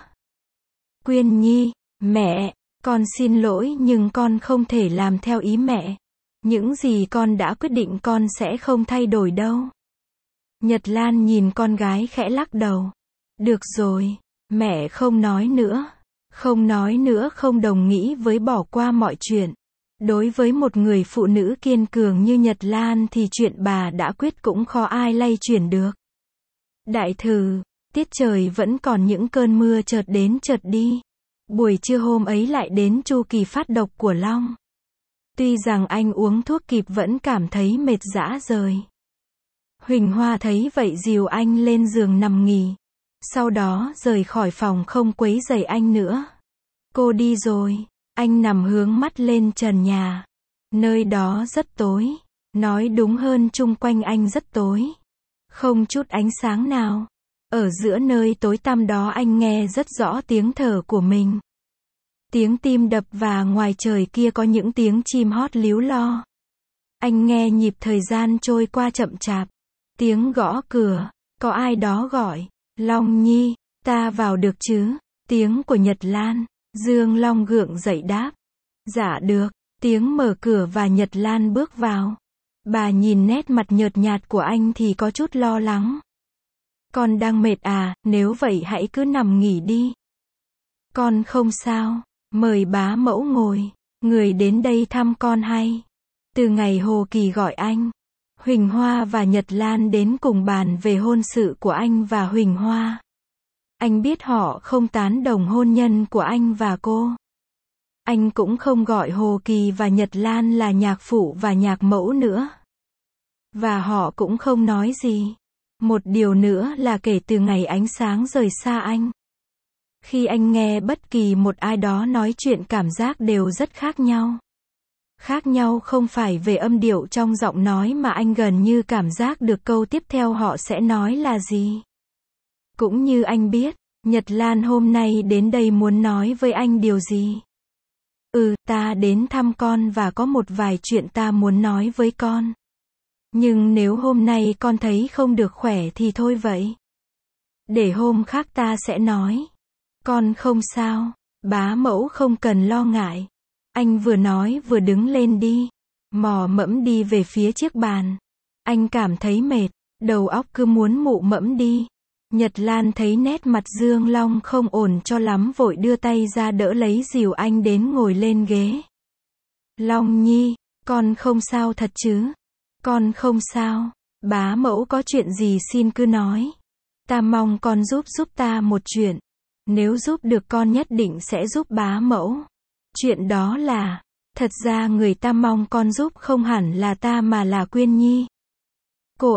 Quyên Nhi, mẹ, con xin lỗi nhưng con không thể làm theo ý mẹ. Những gì con đã quyết định con sẽ không thay đổi đâu. Nhật Lan nhìn con gái khẽ lắc đầu. Được rồi, mẹ không nói nữa. Không nói nữa không đồng nghĩ với bỏ qua mọi chuyện. Đối với một người phụ nữ kiên cường như Nhật Lan thì chuyện bà đã quyết cũng khó ai lay chuyển được. Đại thử, tiết trời vẫn còn những cơn mưa chợt đến chợt đi. Buổi trưa hôm ấy lại đến chu kỳ phát độc của Long. Tuy rằng anh uống thuốc kịp vẫn cảm thấy mệt rã rời. Huỳnh Hoa thấy vậy dìu anh lên giường nằm nghỉ. Sau đó rời khỏi phòng không quấy rầy anh nữa. Cô đi rồi, anh nằm hướng mắt lên trần nhà. Nơi đó rất tối, nói đúng hơn chung quanh anh rất tối. Không chút ánh sáng nào. Ở giữa nơi tối tăm đó anh nghe rất rõ tiếng thở của mình. Tiếng tim đập và ngoài trời kia có những tiếng chim hót líu lo. Anh nghe nhịp thời gian trôi qua chậm chạp. Tiếng gõ cửa, có ai đó gọi, Long Nhi, ta vào được chứ? Tiếng của Nhật Lan, Dương Long gượng dậy đáp. Dạ được, tiếng mở cửa và Nhật Lan bước vào. Bà nhìn nét mặt nhợt nhạt của anh thì có chút lo lắng. Con đang mệt à, nếu vậy hãy cứ nằm nghỉ đi. Con không sao, mời bá mẫu ngồi, người đến đây thăm con hay. Từ ngày Hồ Kỳ gọi anh, Huỳnh Hoa và Nhật Lan đến cùng bàn về hôn sự của anh và Huỳnh Hoa. Anh biết họ không tán đồng hôn nhân của anh và cô. Anh cũng không gọi Hồ Kỳ và Nhật Lan là nhạc phụ và nhạc mẫu nữa. Và họ cũng không nói gì. Một điều nữa là kể từ ngày ánh sáng rời xa anh. Khi anh nghe bất kỳ một ai đó nói chuyện cảm giác đều rất khác nhau. Khác nhau không phải về âm điệu trong giọng nói mà anh gần như cảm giác được câu tiếp theo họ sẽ nói là gì. Cũng như anh biết, Nhật Lan hôm nay đến đây muốn nói với anh điều gì. Ta đến thăm con và có một vài chuyện ta muốn nói với con. Nhưng nếu hôm nay con thấy không được khỏe thì thôi vậy. Để hôm khác ta sẽ nói. Con không sao, bá mẫu không cần lo ngại. Anh vừa nói vừa đứng lên đi. Mò mẫm đi về phía chiếc bàn. Anh cảm thấy mệt, đầu óc cứ muốn mụ mẫm đi. Nhật Lan thấy nét mặt Dương Long không ổn cho lắm vội đưa tay ra đỡ lấy dìu anh đến ngồi lên ghế. Long Nhi, con không sao thật chứ? Con không sao, bá mẫu có chuyện gì xin cứ nói. Ta mong con giúp ta một chuyện. Nếu giúp được con nhất định sẽ giúp bá mẫu. Chuyện đó là, thật ra người ta mong con giúp không hẳn là ta mà là Quyên Nhi. Cô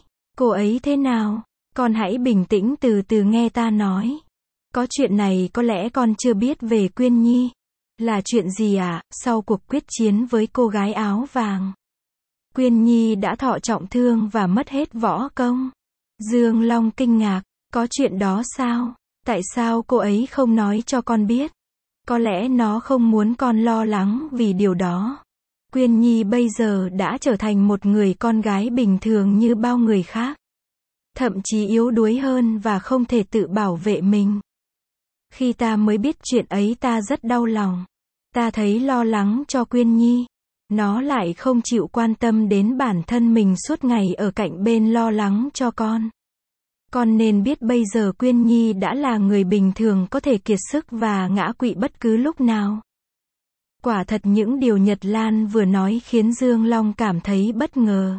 ấy thế nào? Con hãy bình tĩnh từ từ nghe ta nói. Có chuyện này có lẽ con chưa biết về Quyên Nhi. Là chuyện gì ạ? Sau cuộc quyết chiến với cô gái áo vàng, Quyên Nhi đã thọ trọng thương và mất hết võ công. Dương Long kinh ngạc, có chuyện đó sao? Tại sao cô ấy không nói cho con biết? Có lẽ nó không muốn con lo lắng vì điều đó. Quyên Nhi bây giờ đã trở thành một người con gái bình thường như bao người khác. Thậm chí yếu đuối hơn và không thể tự bảo vệ mình. Khi ta mới biết chuyện ấy ta rất đau lòng. Ta thấy lo lắng cho Quyên Nhi. Nó lại không chịu quan tâm đến bản thân mình suốt ngày ở cạnh bên lo lắng cho con. Con nên biết bây giờ Quyên Nhi đã là người bình thường có thể kiệt sức và ngã quỵ bất cứ lúc nào. Quả thật những điều Nhật Lan vừa nói khiến Dương Long cảm thấy bất ngờ.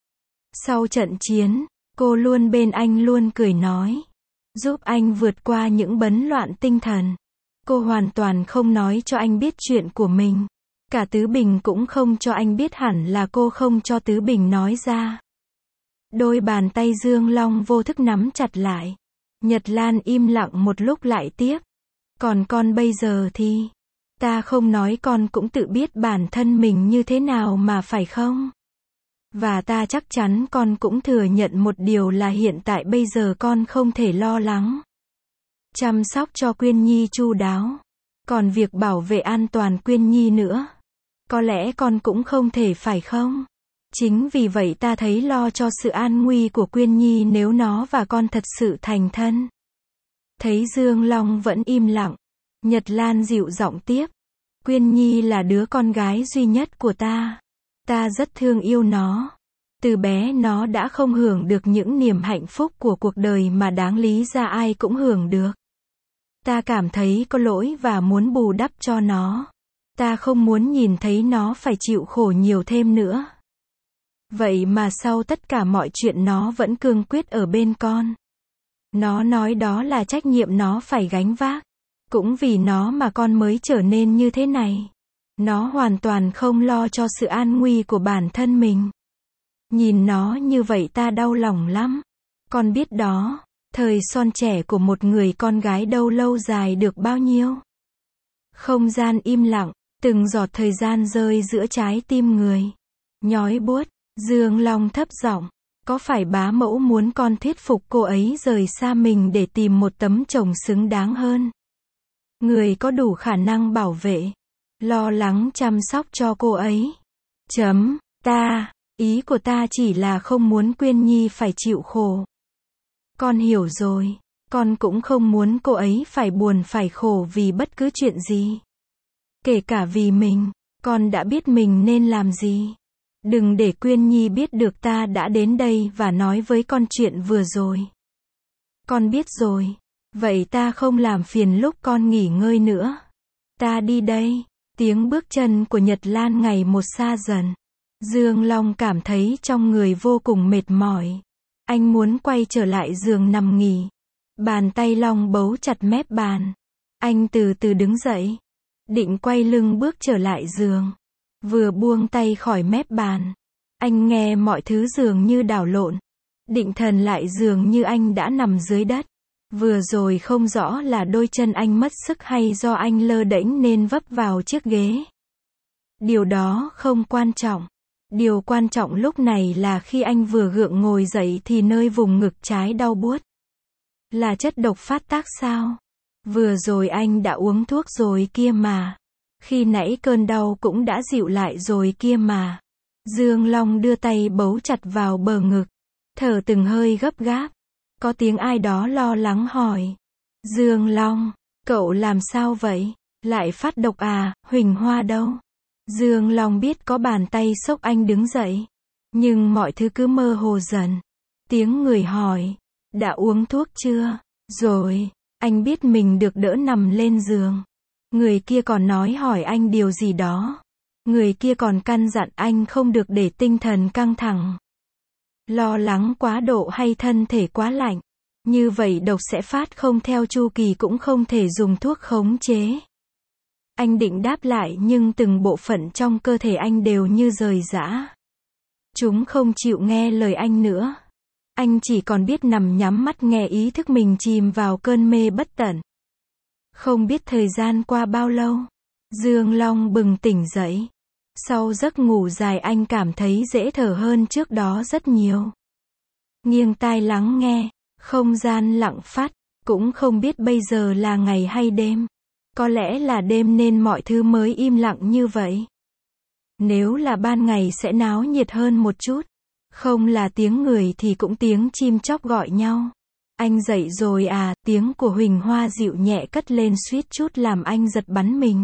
Sau trận chiến, cô luôn bên anh luôn cười nói. Giúp anh vượt qua những bấn loạn tinh thần. Cô hoàn toàn không nói cho anh biết chuyện của mình. Cả Tứ Bình cũng không cho anh biết hẳn là cô không cho Tứ Bình nói ra. Đôi bàn tay Dương Long vô thức nắm chặt lại. Nhật Lan im lặng một lúc lại tiếp. Còn con bây giờ thì, ta không nói con cũng tự biết bản thân mình như thế nào mà phải không? Và ta chắc chắn con cũng thừa nhận một điều là hiện tại bây giờ con không thể lo lắng chăm sóc cho Quyên Nhi chu đáo. Còn việc bảo vệ an toàn Quyên Nhi nữa, có lẽ con cũng không thể phải không? Chính vì vậy ta thấy lo cho sự an nguy của Quyên Nhi nếu nó và con thật sự thành thân. Thấy Dương Long vẫn im lặng, Nhật Lan dịu giọng tiếp. Quyên Nhi là đứa con gái duy nhất của ta. Ta rất thương yêu nó. Từ bé nó đã không hưởng được những niềm hạnh phúc của cuộc đời mà đáng lý ra ai cũng hưởng được. Ta cảm thấy có lỗi và muốn bù đắp cho nó. Ta không muốn nhìn thấy nó phải chịu khổ nhiều thêm nữa. Vậy mà sau tất cả mọi chuyện nó vẫn cương quyết ở bên con. Nó nói đó là trách nhiệm nó phải gánh vác. Cũng vì nó mà con mới trở nên như thế này. Nó hoàn toàn không lo cho sự an nguy của bản thân mình. Nhìn nó như vậy ta đau lòng lắm. Con biết đó, thời son trẻ của một người con gái đâu lâu dài được bao nhiêu. Không gian im lặng, từng giọt thời gian rơi giữa trái tim người. Nhói buốt, Dương Long thấp giọng, có phải bá mẫu muốn con thuyết phục cô ấy rời xa mình để tìm một tấm chồng xứng đáng hơn? Người có đủ khả năng bảo vệ, lo lắng chăm sóc cho cô ấy. Ý của ta chỉ là không muốn Quyên Nhi phải chịu khổ. Con hiểu rồi, con cũng không muốn cô ấy phải buồn phải khổ vì bất cứ chuyện gì. Kể cả vì mình, con đã biết mình nên làm gì. Đừng để Quyên Nhi biết được ta đã đến đây và nói với con chuyện vừa rồi. Con biết rồi, vậy ta không làm phiền lúc con nghỉ ngơi nữa. Ta đi đây. Tiếng bước chân của Nhật Lan ngày một xa dần. Dương Long cảm thấy trong người vô cùng mệt mỏi. Anh muốn quay trở lại giường nằm nghỉ. Bàn tay Long bấu chặt mép bàn. Anh từ từ đứng dậy. Định quay lưng bước trở lại giường. Vừa buông tay khỏi mép bàn. Anh nghe mọi thứ dường như đảo lộn. Định thần lại dường như anh đã nằm dưới đất. Vừa rồi không rõ là đôi chân anh mất sức hay do anh lơ đễnh nên vấp vào chiếc ghế. Điều đó không quan trọng. Điều quan trọng lúc này là khi anh vừa gượng ngồi dậy thì nơi vùng ngực trái đau buốt. Là chất độc phát tác sao? Vừa rồi anh đã uống thuốc rồi kia mà. Khi nãy cơn đau cũng đã dịu lại rồi kia mà. Dương Long đưa tay bấu chặt vào bờ ngực. Thở từng hơi gấp gáp. Có tiếng ai đó lo lắng hỏi. Dương Long, cậu làm sao vậy? Lại phát độc à, Huỳnh Hoa đâu? Dương Long biết có bàn tay xốc anh đứng dậy. Nhưng mọi thứ cứ mơ hồ dần. Tiếng người hỏi. Đã uống thuốc chưa? Rồi, anh biết mình được đỡ nằm lên giường. Người kia còn nói hỏi anh điều gì đó. Người kia còn căn dặn anh không được để tinh thần căng thẳng. Lo lắng quá độ hay thân thể quá lạnh. Như vậy độc sẽ phát không theo chu kỳ cũng không thể dùng thuốc khống chế. Anh định đáp lại nhưng từng bộ phận trong cơ thể anh đều như rời rã. Chúng không chịu nghe lời anh nữa. Anh chỉ còn biết nằm nhắm mắt nghe ý thức mình chìm vào cơn mê bất tận. Không biết thời gian qua bao lâu. Dương Long bừng tỉnh dậy. Sau giấc ngủ dài anh cảm thấy dễ thở hơn trước đó rất nhiều. Nghiêng tai lắng nghe, không gian lặng phát, cũng không biết bây giờ là ngày hay đêm. Có lẽ là đêm nên mọi thứ mới im lặng như vậy. Nếu là ban ngày sẽ náo nhiệt hơn một chút. Không là tiếng người thì cũng tiếng chim chóc gọi nhau. Anh dậy rồi à, tiếng của Huỳnh Hoa dịu nhẹ cất lên suýt chút làm anh giật bắn mình.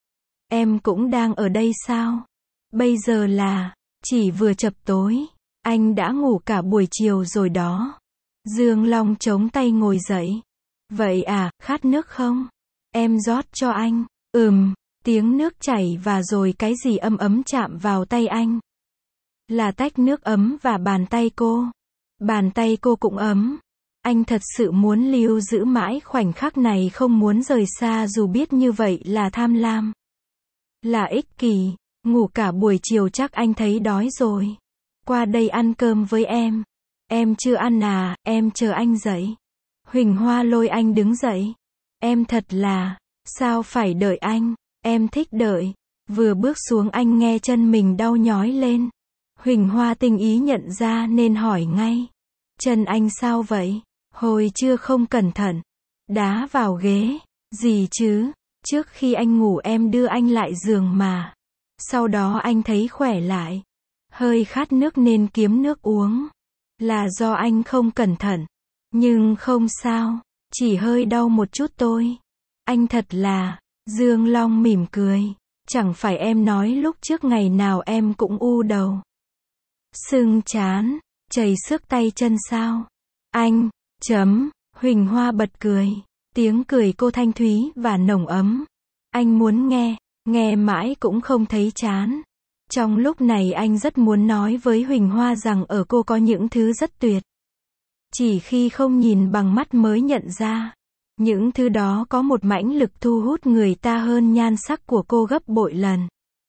Em cũng đang ở đây sao? Bây giờ là, chỉ vừa chập tối. Anh đã ngủ cả buổi chiều rồi đó. Dương Long chống tay ngồi dậy. Vậy à, khát nước không? Em rót cho anh. Tiếng nước chảy và rồi cái gì ấm ấm chạm vào tay anh. Là tách nước ấm và bàn tay cô. Bàn tay cô cũng ấm. Anh thật sự muốn lưu giữ mãi khoảnh khắc này, không muốn rời xa dù biết như vậy là tham lam. Là ích kỷ. Ngủ cả buổi chiều chắc anh thấy đói rồi. Qua đây ăn cơm với em. Em chưa ăn à, em chờ anh dậy. Huỳnh Hoa lôi anh đứng dậy. Em thật là, sao phải đợi anh, em thích đợi. Vừa bước xuống anh nghe chân mình đau nhói lên. Huỳnh Hoa tinh ý nhận ra nên hỏi ngay. Chân anh sao vậy? Hồi trưa không cẩn thận. Đá vào ghế. Gì chứ? Trước khi anh ngủ em đưa anh lại giường mà. Sau đó anh thấy khỏe lại. Hơi khát nước nên kiếm nước uống. Là do anh không cẩn thận. Nhưng không sao. Chỉ hơi đau một chút thôi. Anh thật là. Dương Long mỉm cười. Chẳng phải em nói lúc trước ngày nào em cũng u đầu. Sưng trán. Chảy xước tay chân sao? Anh. Huỳnh Hoa bật cười. Tiếng cười cô thanh thúy và nồng ấm. Anh muốn nghe, nghe mãi cũng không thấy chán. Trong lúc này anh rất muốn nói với Huỳnh Hoa rằng ở cô có những thứ rất tuyệt. Chỉ khi không nhìn bằng mắt mới nhận ra. Những thứ đó có một mãnh lực thu hút người ta hơn nhan sắc của cô gấp bội lần.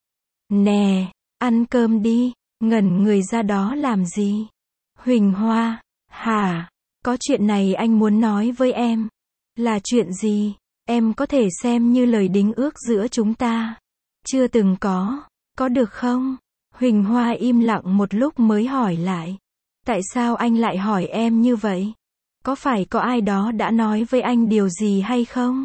Nè, ăn cơm đi, ngẩn người ra đó làm gì? Huỳnh Hoa, hả? Có chuyện này anh muốn nói với em. Là chuyện gì? Em có thể xem như lời đính ước giữa chúng ta. Chưa từng có được không? Huỳnh Hoa im lặng một lúc mới hỏi lại. Tại sao anh lại hỏi em như vậy? Có phải có ai đó đã nói với anh điều gì hay không?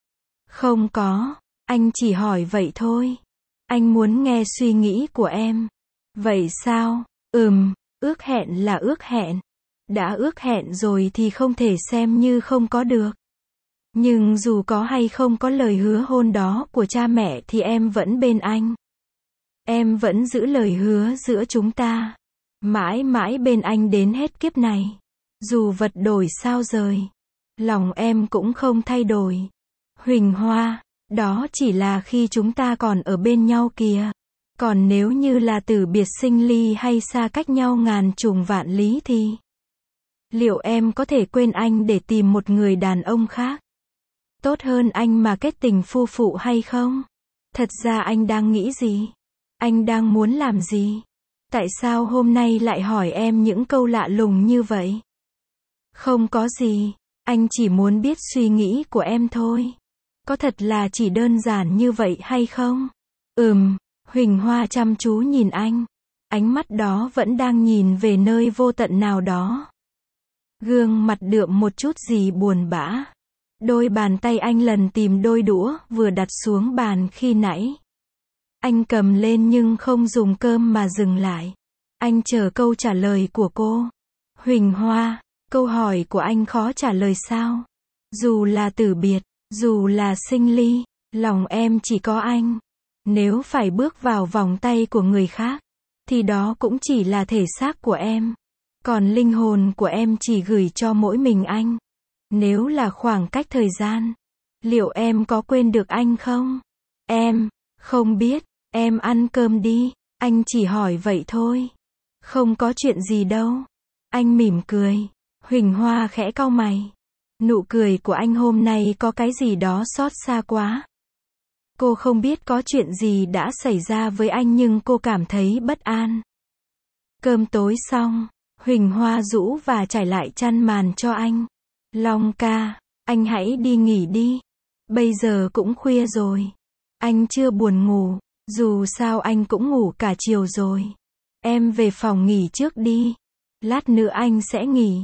Không có, anh chỉ hỏi vậy thôi. Anh muốn nghe suy nghĩ của em. Vậy sao? Ước hẹn là ước hẹn. Đã ước hẹn rồi thì không thể xem như không có được. Nhưng dù có hay không có lời hứa hôn đó của cha mẹ thì em vẫn bên anh. Em vẫn giữ lời hứa giữa chúng ta. Mãi mãi bên anh đến hết kiếp này. Dù vật đổi sao rời. Lòng em cũng không thay đổi. Huỳnh Hoa, đó chỉ là khi chúng ta còn ở bên nhau kìa. Còn nếu như là từ biệt sinh ly hay xa cách nhau ngàn trùng vạn lý thì... Liệu em có thể quên anh để tìm một người đàn ông khác? Tốt hơn anh mà kết tình phu phụ hay không? Thật ra anh đang nghĩ gì? Anh đang muốn làm gì? Tại sao hôm nay lại hỏi em những câu lạ lùng như vậy? Không có gì, anh chỉ muốn biết suy nghĩ của em thôi. Có thật là chỉ đơn giản như vậy hay không? Huỳnh Hoa chăm chú nhìn anh. Ánh mắt đó vẫn đang nhìn về nơi vô tận nào đó. Gương mặt đượm một chút gì buồn bã. Đôi bàn tay anh lần tìm đôi đũa vừa đặt xuống bàn khi nãy. Anh cầm lên nhưng không dùng cơm mà dừng lại. Anh chờ câu trả lời của cô. Huỳnh Hoa, câu hỏi của anh khó trả lời sao? Dù là tử biệt, dù là sinh ly, lòng em chỉ có anh. Nếu phải bước vào vòng tay của người khác, thì đó cũng chỉ là thể xác của em. Còn linh hồn của em chỉ gửi cho mỗi mình anh. Nếu là khoảng cách thời gian, liệu em có quên được anh không? Em không biết, em ăn cơm đi, anh chỉ hỏi vậy thôi. Không có chuyện gì đâu. Anh mỉm cười. Huỳnh Hoa khẽ cau mày. Nụ cười của anh hôm nay có cái gì đó xót xa quá. Cô không biết có chuyện gì đã xảy ra với anh nhưng cô cảm thấy bất an. Cơm tối xong, Huỳnh Hoa rũ và trải lại chăn màn cho anh. Long ca, anh hãy đi nghỉ đi. Bây giờ cũng khuya rồi. Anh chưa buồn ngủ, dù sao anh cũng ngủ cả chiều rồi. Em về phòng nghỉ trước đi. Lát nữa anh sẽ nghỉ.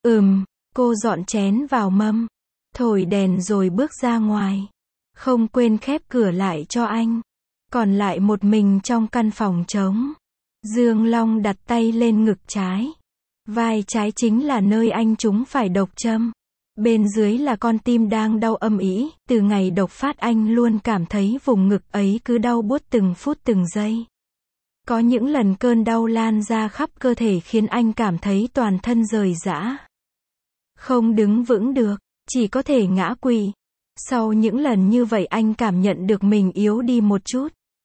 Cô dọn chén vào mâm, thổi đèn rồi bước ra ngoài. Không quên khép cửa lại cho anh. Còn lại một mình trong căn phòng trống. Dương Long đặt tay lên ngực trái. Vai trái chính là nơi anh trúng phải độc châm. Bên dưới là con tim đang đau âm ỉ. Từ ngày độc phát anh luôn cảm thấy vùng ngực ấy cứ đau buốt từng phút từng giây. Có những lần cơn đau lan ra khắp cơ thể khiến anh cảm thấy toàn thân rời rã. Không đứng vững được, chỉ có thể ngã quỵ. Sau những lần như vậy anh cảm nhận được mình yếu đi một chút.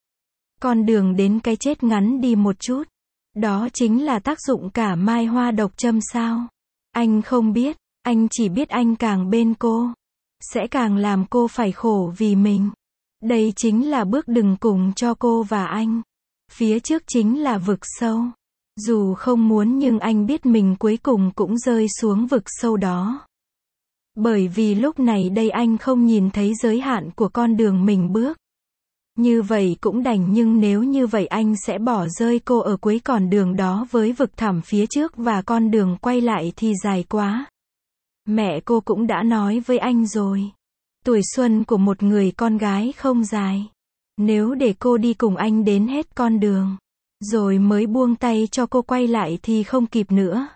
Con đường đến cái chết ngắn đi một chút. Đó chính là tác dụng cả mai hoa độc châm sao? Anh không biết, anh chỉ biết anh càng bên cô, sẽ càng làm cô phải khổ vì mình. Đây chính là bước đường cùng cho cô và anh. Phía trước chính là vực sâu. Dù không muốn nhưng anh biết mình cuối cùng cũng rơi xuống vực sâu đó. Bởi vì lúc này đây anh không nhìn thấy giới hạn của con đường mình bước. Như vậy cũng đành nhưng nếu như vậy anh sẽ bỏ rơi cô ở cuối con đường đó với vực thẳm phía trước và con đường quay lại thì dài quá. Mẹ cô cũng đã nói với anh rồi. Tuổi xuân của một người con gái không dài. Nếu để cô đi cùng anh đến hết con đường, rồi mới buông tay cho cô quay lại thì không kịp nữa.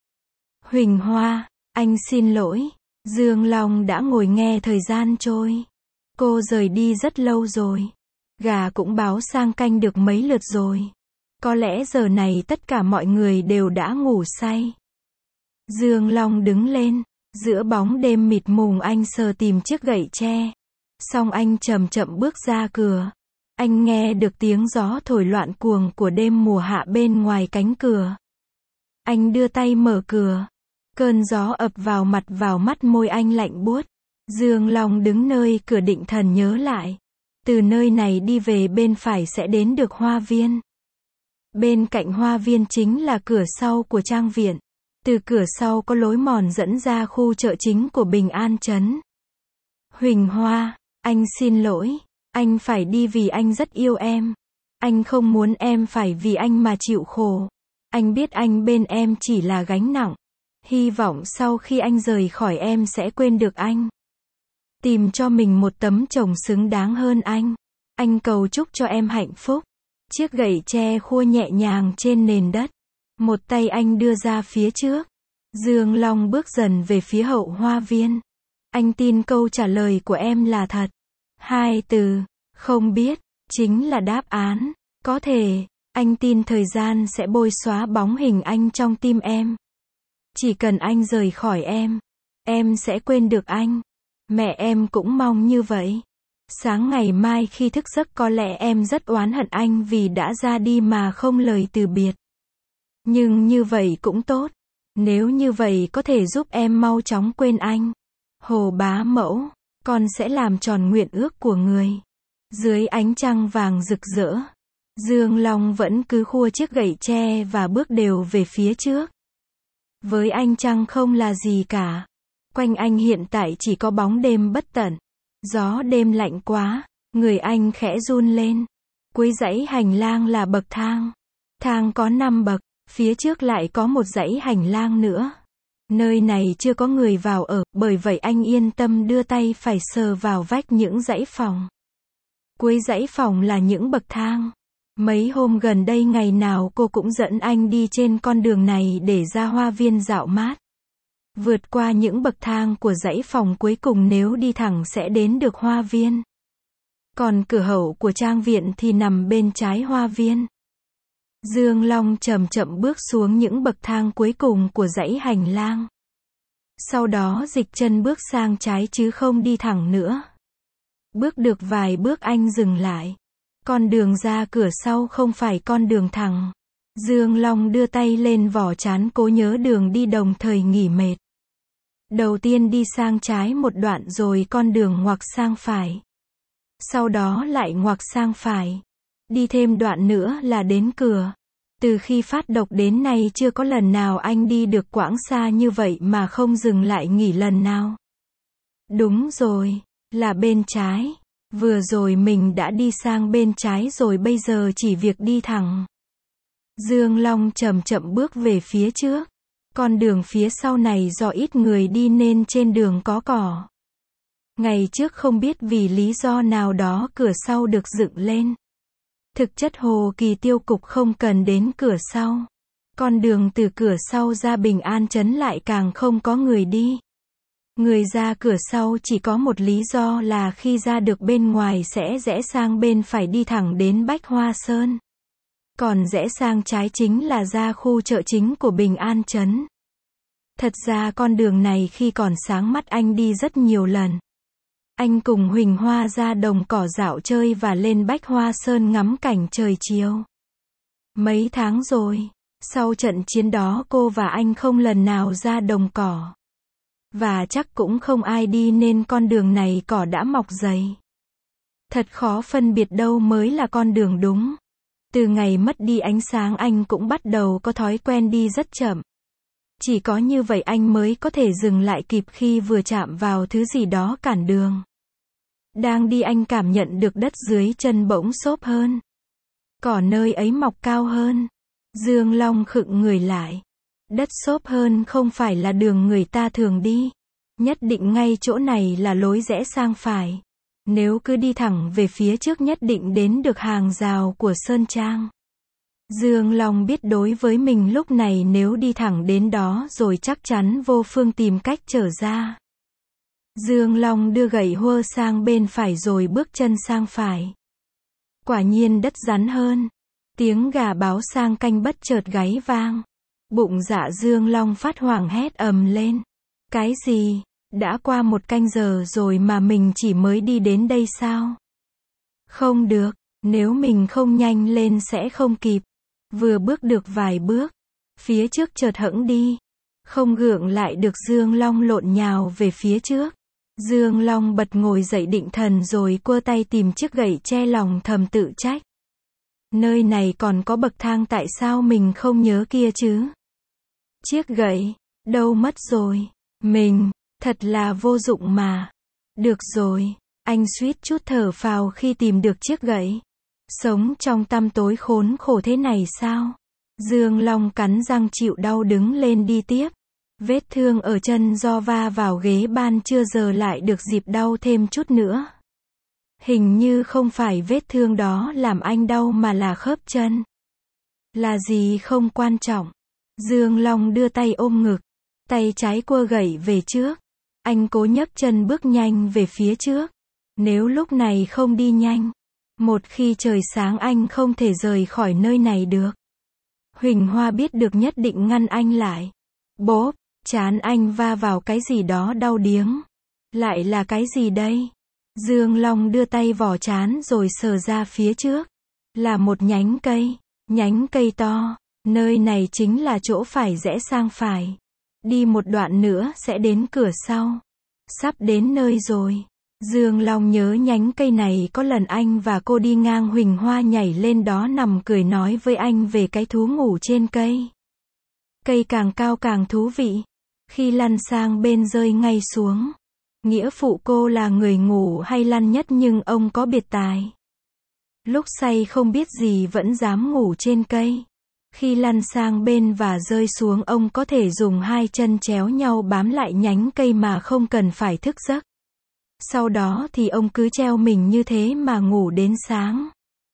Huỳnh Hoa, anh xin lỗi. Dương Long đã ngồi nghe thời gian trôi. Cô rời đi rất lâu rồi. Gà cũng báo sang canh được mấy lượt rồi. Có lẽ giờ này tất cả mọi người đều đã ngủ say. Dương Long đứng lên, Giữa bóng đêm mịt mùng anh sờ tìm chiếc gậy tre. Xong anh chậm chậm bước ra cửa. Anh nghe được tiếng gió thổi loạn cuồng của đêm mùa hạ bên ngoài cánh cửa. Anh đưa tay mở cửa. Cơn gió ập vào mắt môi anh lạnh buốt. Dương Long đứng nơi cửa định thần nhớ lại. Từ nơi này đi về bên phải sẽ đến được hoa viên. Bên cạnh hoa viên chính là cửa sau của trang viện. Từ cửa sau có lối mòn dẫn ra khu chợ chính của Bình An Trấn. Huỳnh Hoa, anh xin lỗi. Anh phải đi vì anh rất yêu em. Anh không muốn em phải vì anh mà chịu khổ. Anh biết anh bên em chỉ là gánh nặng. Hy vọng sau khi anh rời khỏi em sẽ quên được anh. Tìm cho mình một tấm chồng xứng đáng hơn anh. Anh cầu chúc cho em hạnh phúc. Chiếc gậy tre khua nhẹ nhàng trên nền đất. Một tay anh đưa ra phía trước. Dương Long bước dần về phía hậu hoa viên. Anh tin câu trả lời của em là thật. 2 từ, không biết, chính là đáp án. Có thể, anh tin thời gian sẽ bôi xóa bóng hình anh trong tim em. Chỉ cần anh rời khỏi em sẽ quên được anh. Mẹ em cũng mong như vậy. Sáng ngày mai khi thức giấc có lẽ em rất oán hận anh vì đã ra đi mà không lời từ biệt. Nhưng như vậy cũng tốt. Nếu như vậy có thể giúp em mau chóng quên anh. Hồ bá mẫu, con sẽ làm tròn nguyện ước của người. Dưới ánh trăng vàng rực rỡ, Dương Long vẫn cứ khua chiếc gậy tre và bước đều về phía trước. Với anh trăng không là gì cả. Quanh anh hiện tại chỉ có bóng đêm bất tận. Gió đêm lạnh quá, người anh khẽ run lên. Cuối dãy hành lang là bậc thang. Thang có 5 bậc, phía trước lại có một dãy hành lang nữa. Nơi này chưa có người vào ở, bởi vậy anh yên tâm đưa tay phải sờ vào vách những dãy phòng. Cuối dãy phòng là những bậc thang. Mấy hôm gần đây ngày nào cô cũng dẫn anh đi trên con đường này để ra hoa viên dạo mát. Vượt qua những bậc thang của dãy phòng cuối cùng nếu đi thẳng sẽ đến được hoa viên. Còn cửa hậu của trang viện thì nằm bên trái hoa viên. Dương Long chậm chậm bước xuống những bậc thang cuối cùng của dãy hành lang. Sau đó dịch chân bước sang trái chứ không đi thẳng nữa. Bước được vài bước anh dừng lại. Con đường ra cửa sau không phải con đường thẳng. Dương Long đưa tay lên vỏ trán cố nhớ đường đi đồng thời nghỉ mệt. Đầu tiên đi sang trái một đoạn rồi con đường ngoặc sang phải. Sau đó lại ngoặc sang phải. Đi thêm đoạn nữa là đến cửa. Từ khi phát độc đến nay chưa có lần nào anh đi được quãng xa như vậy mà không dừng lại nghỉ lần nào. Đúng rồi, là bên trái. Vừa rồi mình đã đi sang bên trái rồi bây giờ chỉ việc đi thẳng. Dương Long chậm chậm bước về phía trước. Con đường phía sau này do ít người đi nên trên đường có cỏ. Ngày trước không biết vì lý do nào đó cửa sau được dựng lên. Thực chất Hồ Kỳ tiêu cục không cần đến cửa sau. Con đường từ cửa sau ra Bình An Trấn lại càng không có người đi. Người ra cửa sau chỉ có một lý do là khi ra được bên ngoài sẽ rẽ sang bên phải đi thẳng đến Bách Hoa Sơn. Còn rẽ sang trái chính là ra khu chợ chính của Bình An Trấn. Thật ra con đường này khi còn sáng mắt anh đi rất nhiều lần. Anh cùng Huỳnh Hoa ra đồng cỏ dạo chơi và lên Bách Hoa Sơn ngắm cảnh trời chiều. Mấy tháng rồi, sau trận chiến đó cô và anh không lần nào ra đồng cỏ. Và chắc cũng không ai đi nên con đường này cỏ đã mọc dày. Thật khó phân biệt đâu mới là con đường đúng. Từ ngày mất đi ánh sáng anh cũng bắt đầu có thói quen đi rất chậm. Chỉ có như vậy anh mới có thể dừng lại kịp khi vừa chạm vào thứ gì đó cản đường. Đang đi anh cảm nhận được đất dưới chân bỗng xốp hơn. Cỏ nơi ấy mọc cao hơn. Dương Long khựng người lại. Đất xốp hơn không phải là đường người ta thường đi. Nhất định ngay chỗ này là lối rẽ sang phải. Nếu cứ đi thẳng về phía trước nhất định đến được hàng rào của Sơn Trang. Dương Long biết đối với mình lúc này nếu đi thẳng đến đó rồi chắc chắn vô phương tìm cách trở ra. Dương Long đưa gậy hơ sang bên phải rồi bước chân sang phải. Quả nhiên đất rắn hơn. Tiếng gà báo sang canh bất chợt gáy vang. Bụng dạ Dương Long phát hoảng hét ầm lên. Cái gì? Đã qua 1 canh giờ rồi mà mình chỉ mới đi đến đây sao? Không được, nếu mình không nhanh lên sẽ không kịp. Vừa bước được vài bước, phía trước chợt hẫng đi. Không gượng lại được, Dương Long lộn nhào về phía trước. Dương Long bật ngồi dậy định thần rồi quơ tay tìm chiếc gậy che, lòng thầm tự trách. Nơi này còn có bậc thang, tại sao mình không nhớ kia chứ? Chiếc gậy, đâu mất rồi? Mình, thật là vô dụng mà. Được rồi, anh suýt chút thở phào khi tìm được chiếc gậy. Sống trong tăm tối khốn khổ thế này sao? Dương Long cắn răng chịu đau đứng lên đi tiếp. Vết thương ở chân do va vào ghế ban chưa giờ lại được dịp đau thêm chút nữa. Hình như không phải vết thương đó làm anh đau mà là khớp chân. Là gì không quan trọng. Dương Long đưa tay ôm ngực, tay trái quơ gậy về trước. Anh cố nhấc chân bước nhanh về phía trước. Nếu lúc này không đi nhanh, một khi trời sáng anh không thể rời khỏi nơi này được. Huỳnh Hoa biết được nhất định ngăn anh lại. Bốp, trán anh va vào cái gì đó đau điếng. Lại là cái gì đây? Dương Long đưa tay vò trán rồi sờ ra phía trước. Là một nhánh cây to. Nơi này chính là chỗ phải rẽ sang phải. Đi một đoạn nữa sẽ đến cửa sau. Sắp đến nơi rồi. Dương Long nhớ nhánh cây này có lần anh và cô đi ngang, Huỳnh Hoa nhảy lên đó nằm cười nói với anh về cái thú ngủ trên cây. Cây càng cao càng thú vị. Khi lăn sang bên rơi ngay xuống. Nghĩa phụ cô là người ngủ hay lăn nhất nhưng ông có biệt tài. Lúc say không biết gì vẫn dám ngủ trên cây. Khi lăn sang bên và rơi xuống ông có thể dùng 2 chân chéo nhau bám lại nhánh cây mà không cần phải thức giấc. Sau đó thì ông cứ treo mình như thế mà ngủ đến sáng.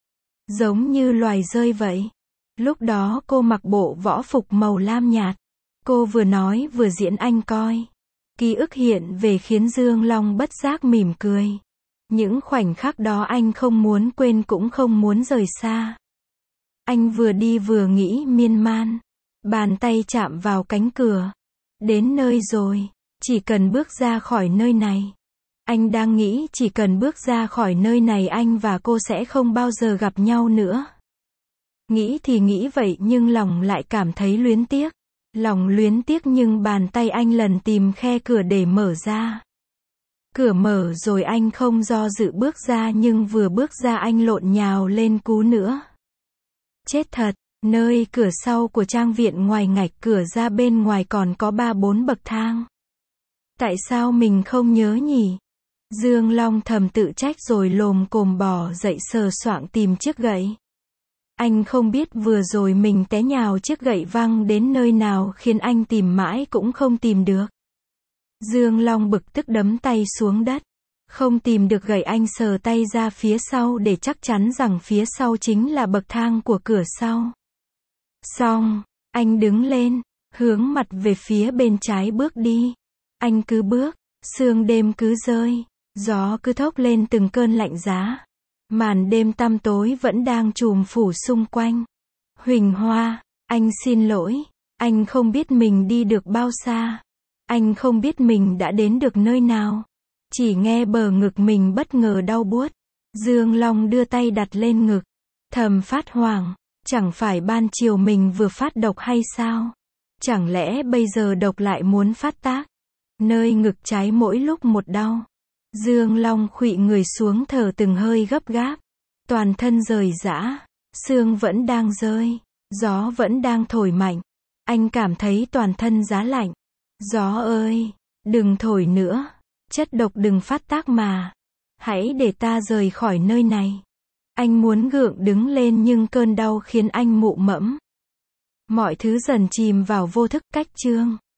Giống như loài rơi vậy. Lúc đó cô mặc bộ võ phục màu lam nhạt. Cô vừa nói vừa diễn anh coi. Ký ức hiện về khiến Dương Long bất giác mỉm cười. Những khoảnh khắc đó anh không muốn quên cũng không muốn rời xa. Anh vừa đi vừa nghĩ miên man. Bàn tay chạm vào cánh cửa. Đến nơi rồi. Chỉ cần bước ra khỏi nơi này. Anh đang nghĩ chỉ cần bước ra khỏi nơi này anh và cô sẽ không bao giờ gặp nhau nữa. Nghĩ thì nghĩ vậy nhưng lòng lại cảm thấy luyến tiếc. Lòng luyến tiếc nhưng bàn tay anh lần tìm khe cửa để mở ra. Cửa mở rồi anh không do dự bước ra nhưng vừa bước ra anh lộn nhào lên cú nữa. Chết thật, nơi cửa sau của trang viện ngoài ngạch cửa ra bên ngoài còn có 3-4 bậc thang. Tại sao mình không nhớ nhỉ? Dương Long thầm tự trách rồi lồm cồm bò dậy sờ soạng tìm chiếc gậy. Anh không biết vừa rồi mình té nhào chiếc gậy văng đến nơi nào khiến anh tìm mãi cũng không tìm được. Dương Long bực tức đấm tay xuống đất. Không tìm được gậy anh sờ tay ra phía sau để chắc chắn rằng phía sau chính là bậc thang của cửa sau. Xong, anh đứng lên, hướng mặt về phía bên trái bước đi. Anh cứ bước, sương đêm cứ rơi, gió cứ thốc lên từng cơn lạnh giá. Màn đêm tăm tối vẫn đang trùm phủ xung quanh. Huỳnh Hoa, anh xin lỗi, anh không biết mình đi được bao xa. Anh không biết mình đã đến được nơi nào. Chỉ nghe bờ ngực mình bất ngờ đau buốt. Dương Long đưa tay đặt lên ngực. Thầm phát hoảng, chẳng phải ban chiều mình vừa phát độc hay sao? Chẳng lẽ bây giờ độc lại muốn phát tác? Nơi ngực trái mỗi lúc một đau. Dương Long khuỵu người xuống thở từng hơi gấp gáp. Toàn thân rời rã, sương vẫn đang rơi, gió vẫn đang thổi mạnh. Anh cảm thấy toàn thân giá lạnh. Gió ơi, đừng thổi nữa. Chất độc đừng phát tác mà. Hãy để ta rời khỏi nơi này. Anh muốn gượng đứng lên nhưng cơn đau khiến anh mụ mẫm. Mọi thứ dần chìm vào vô thức. Cách chương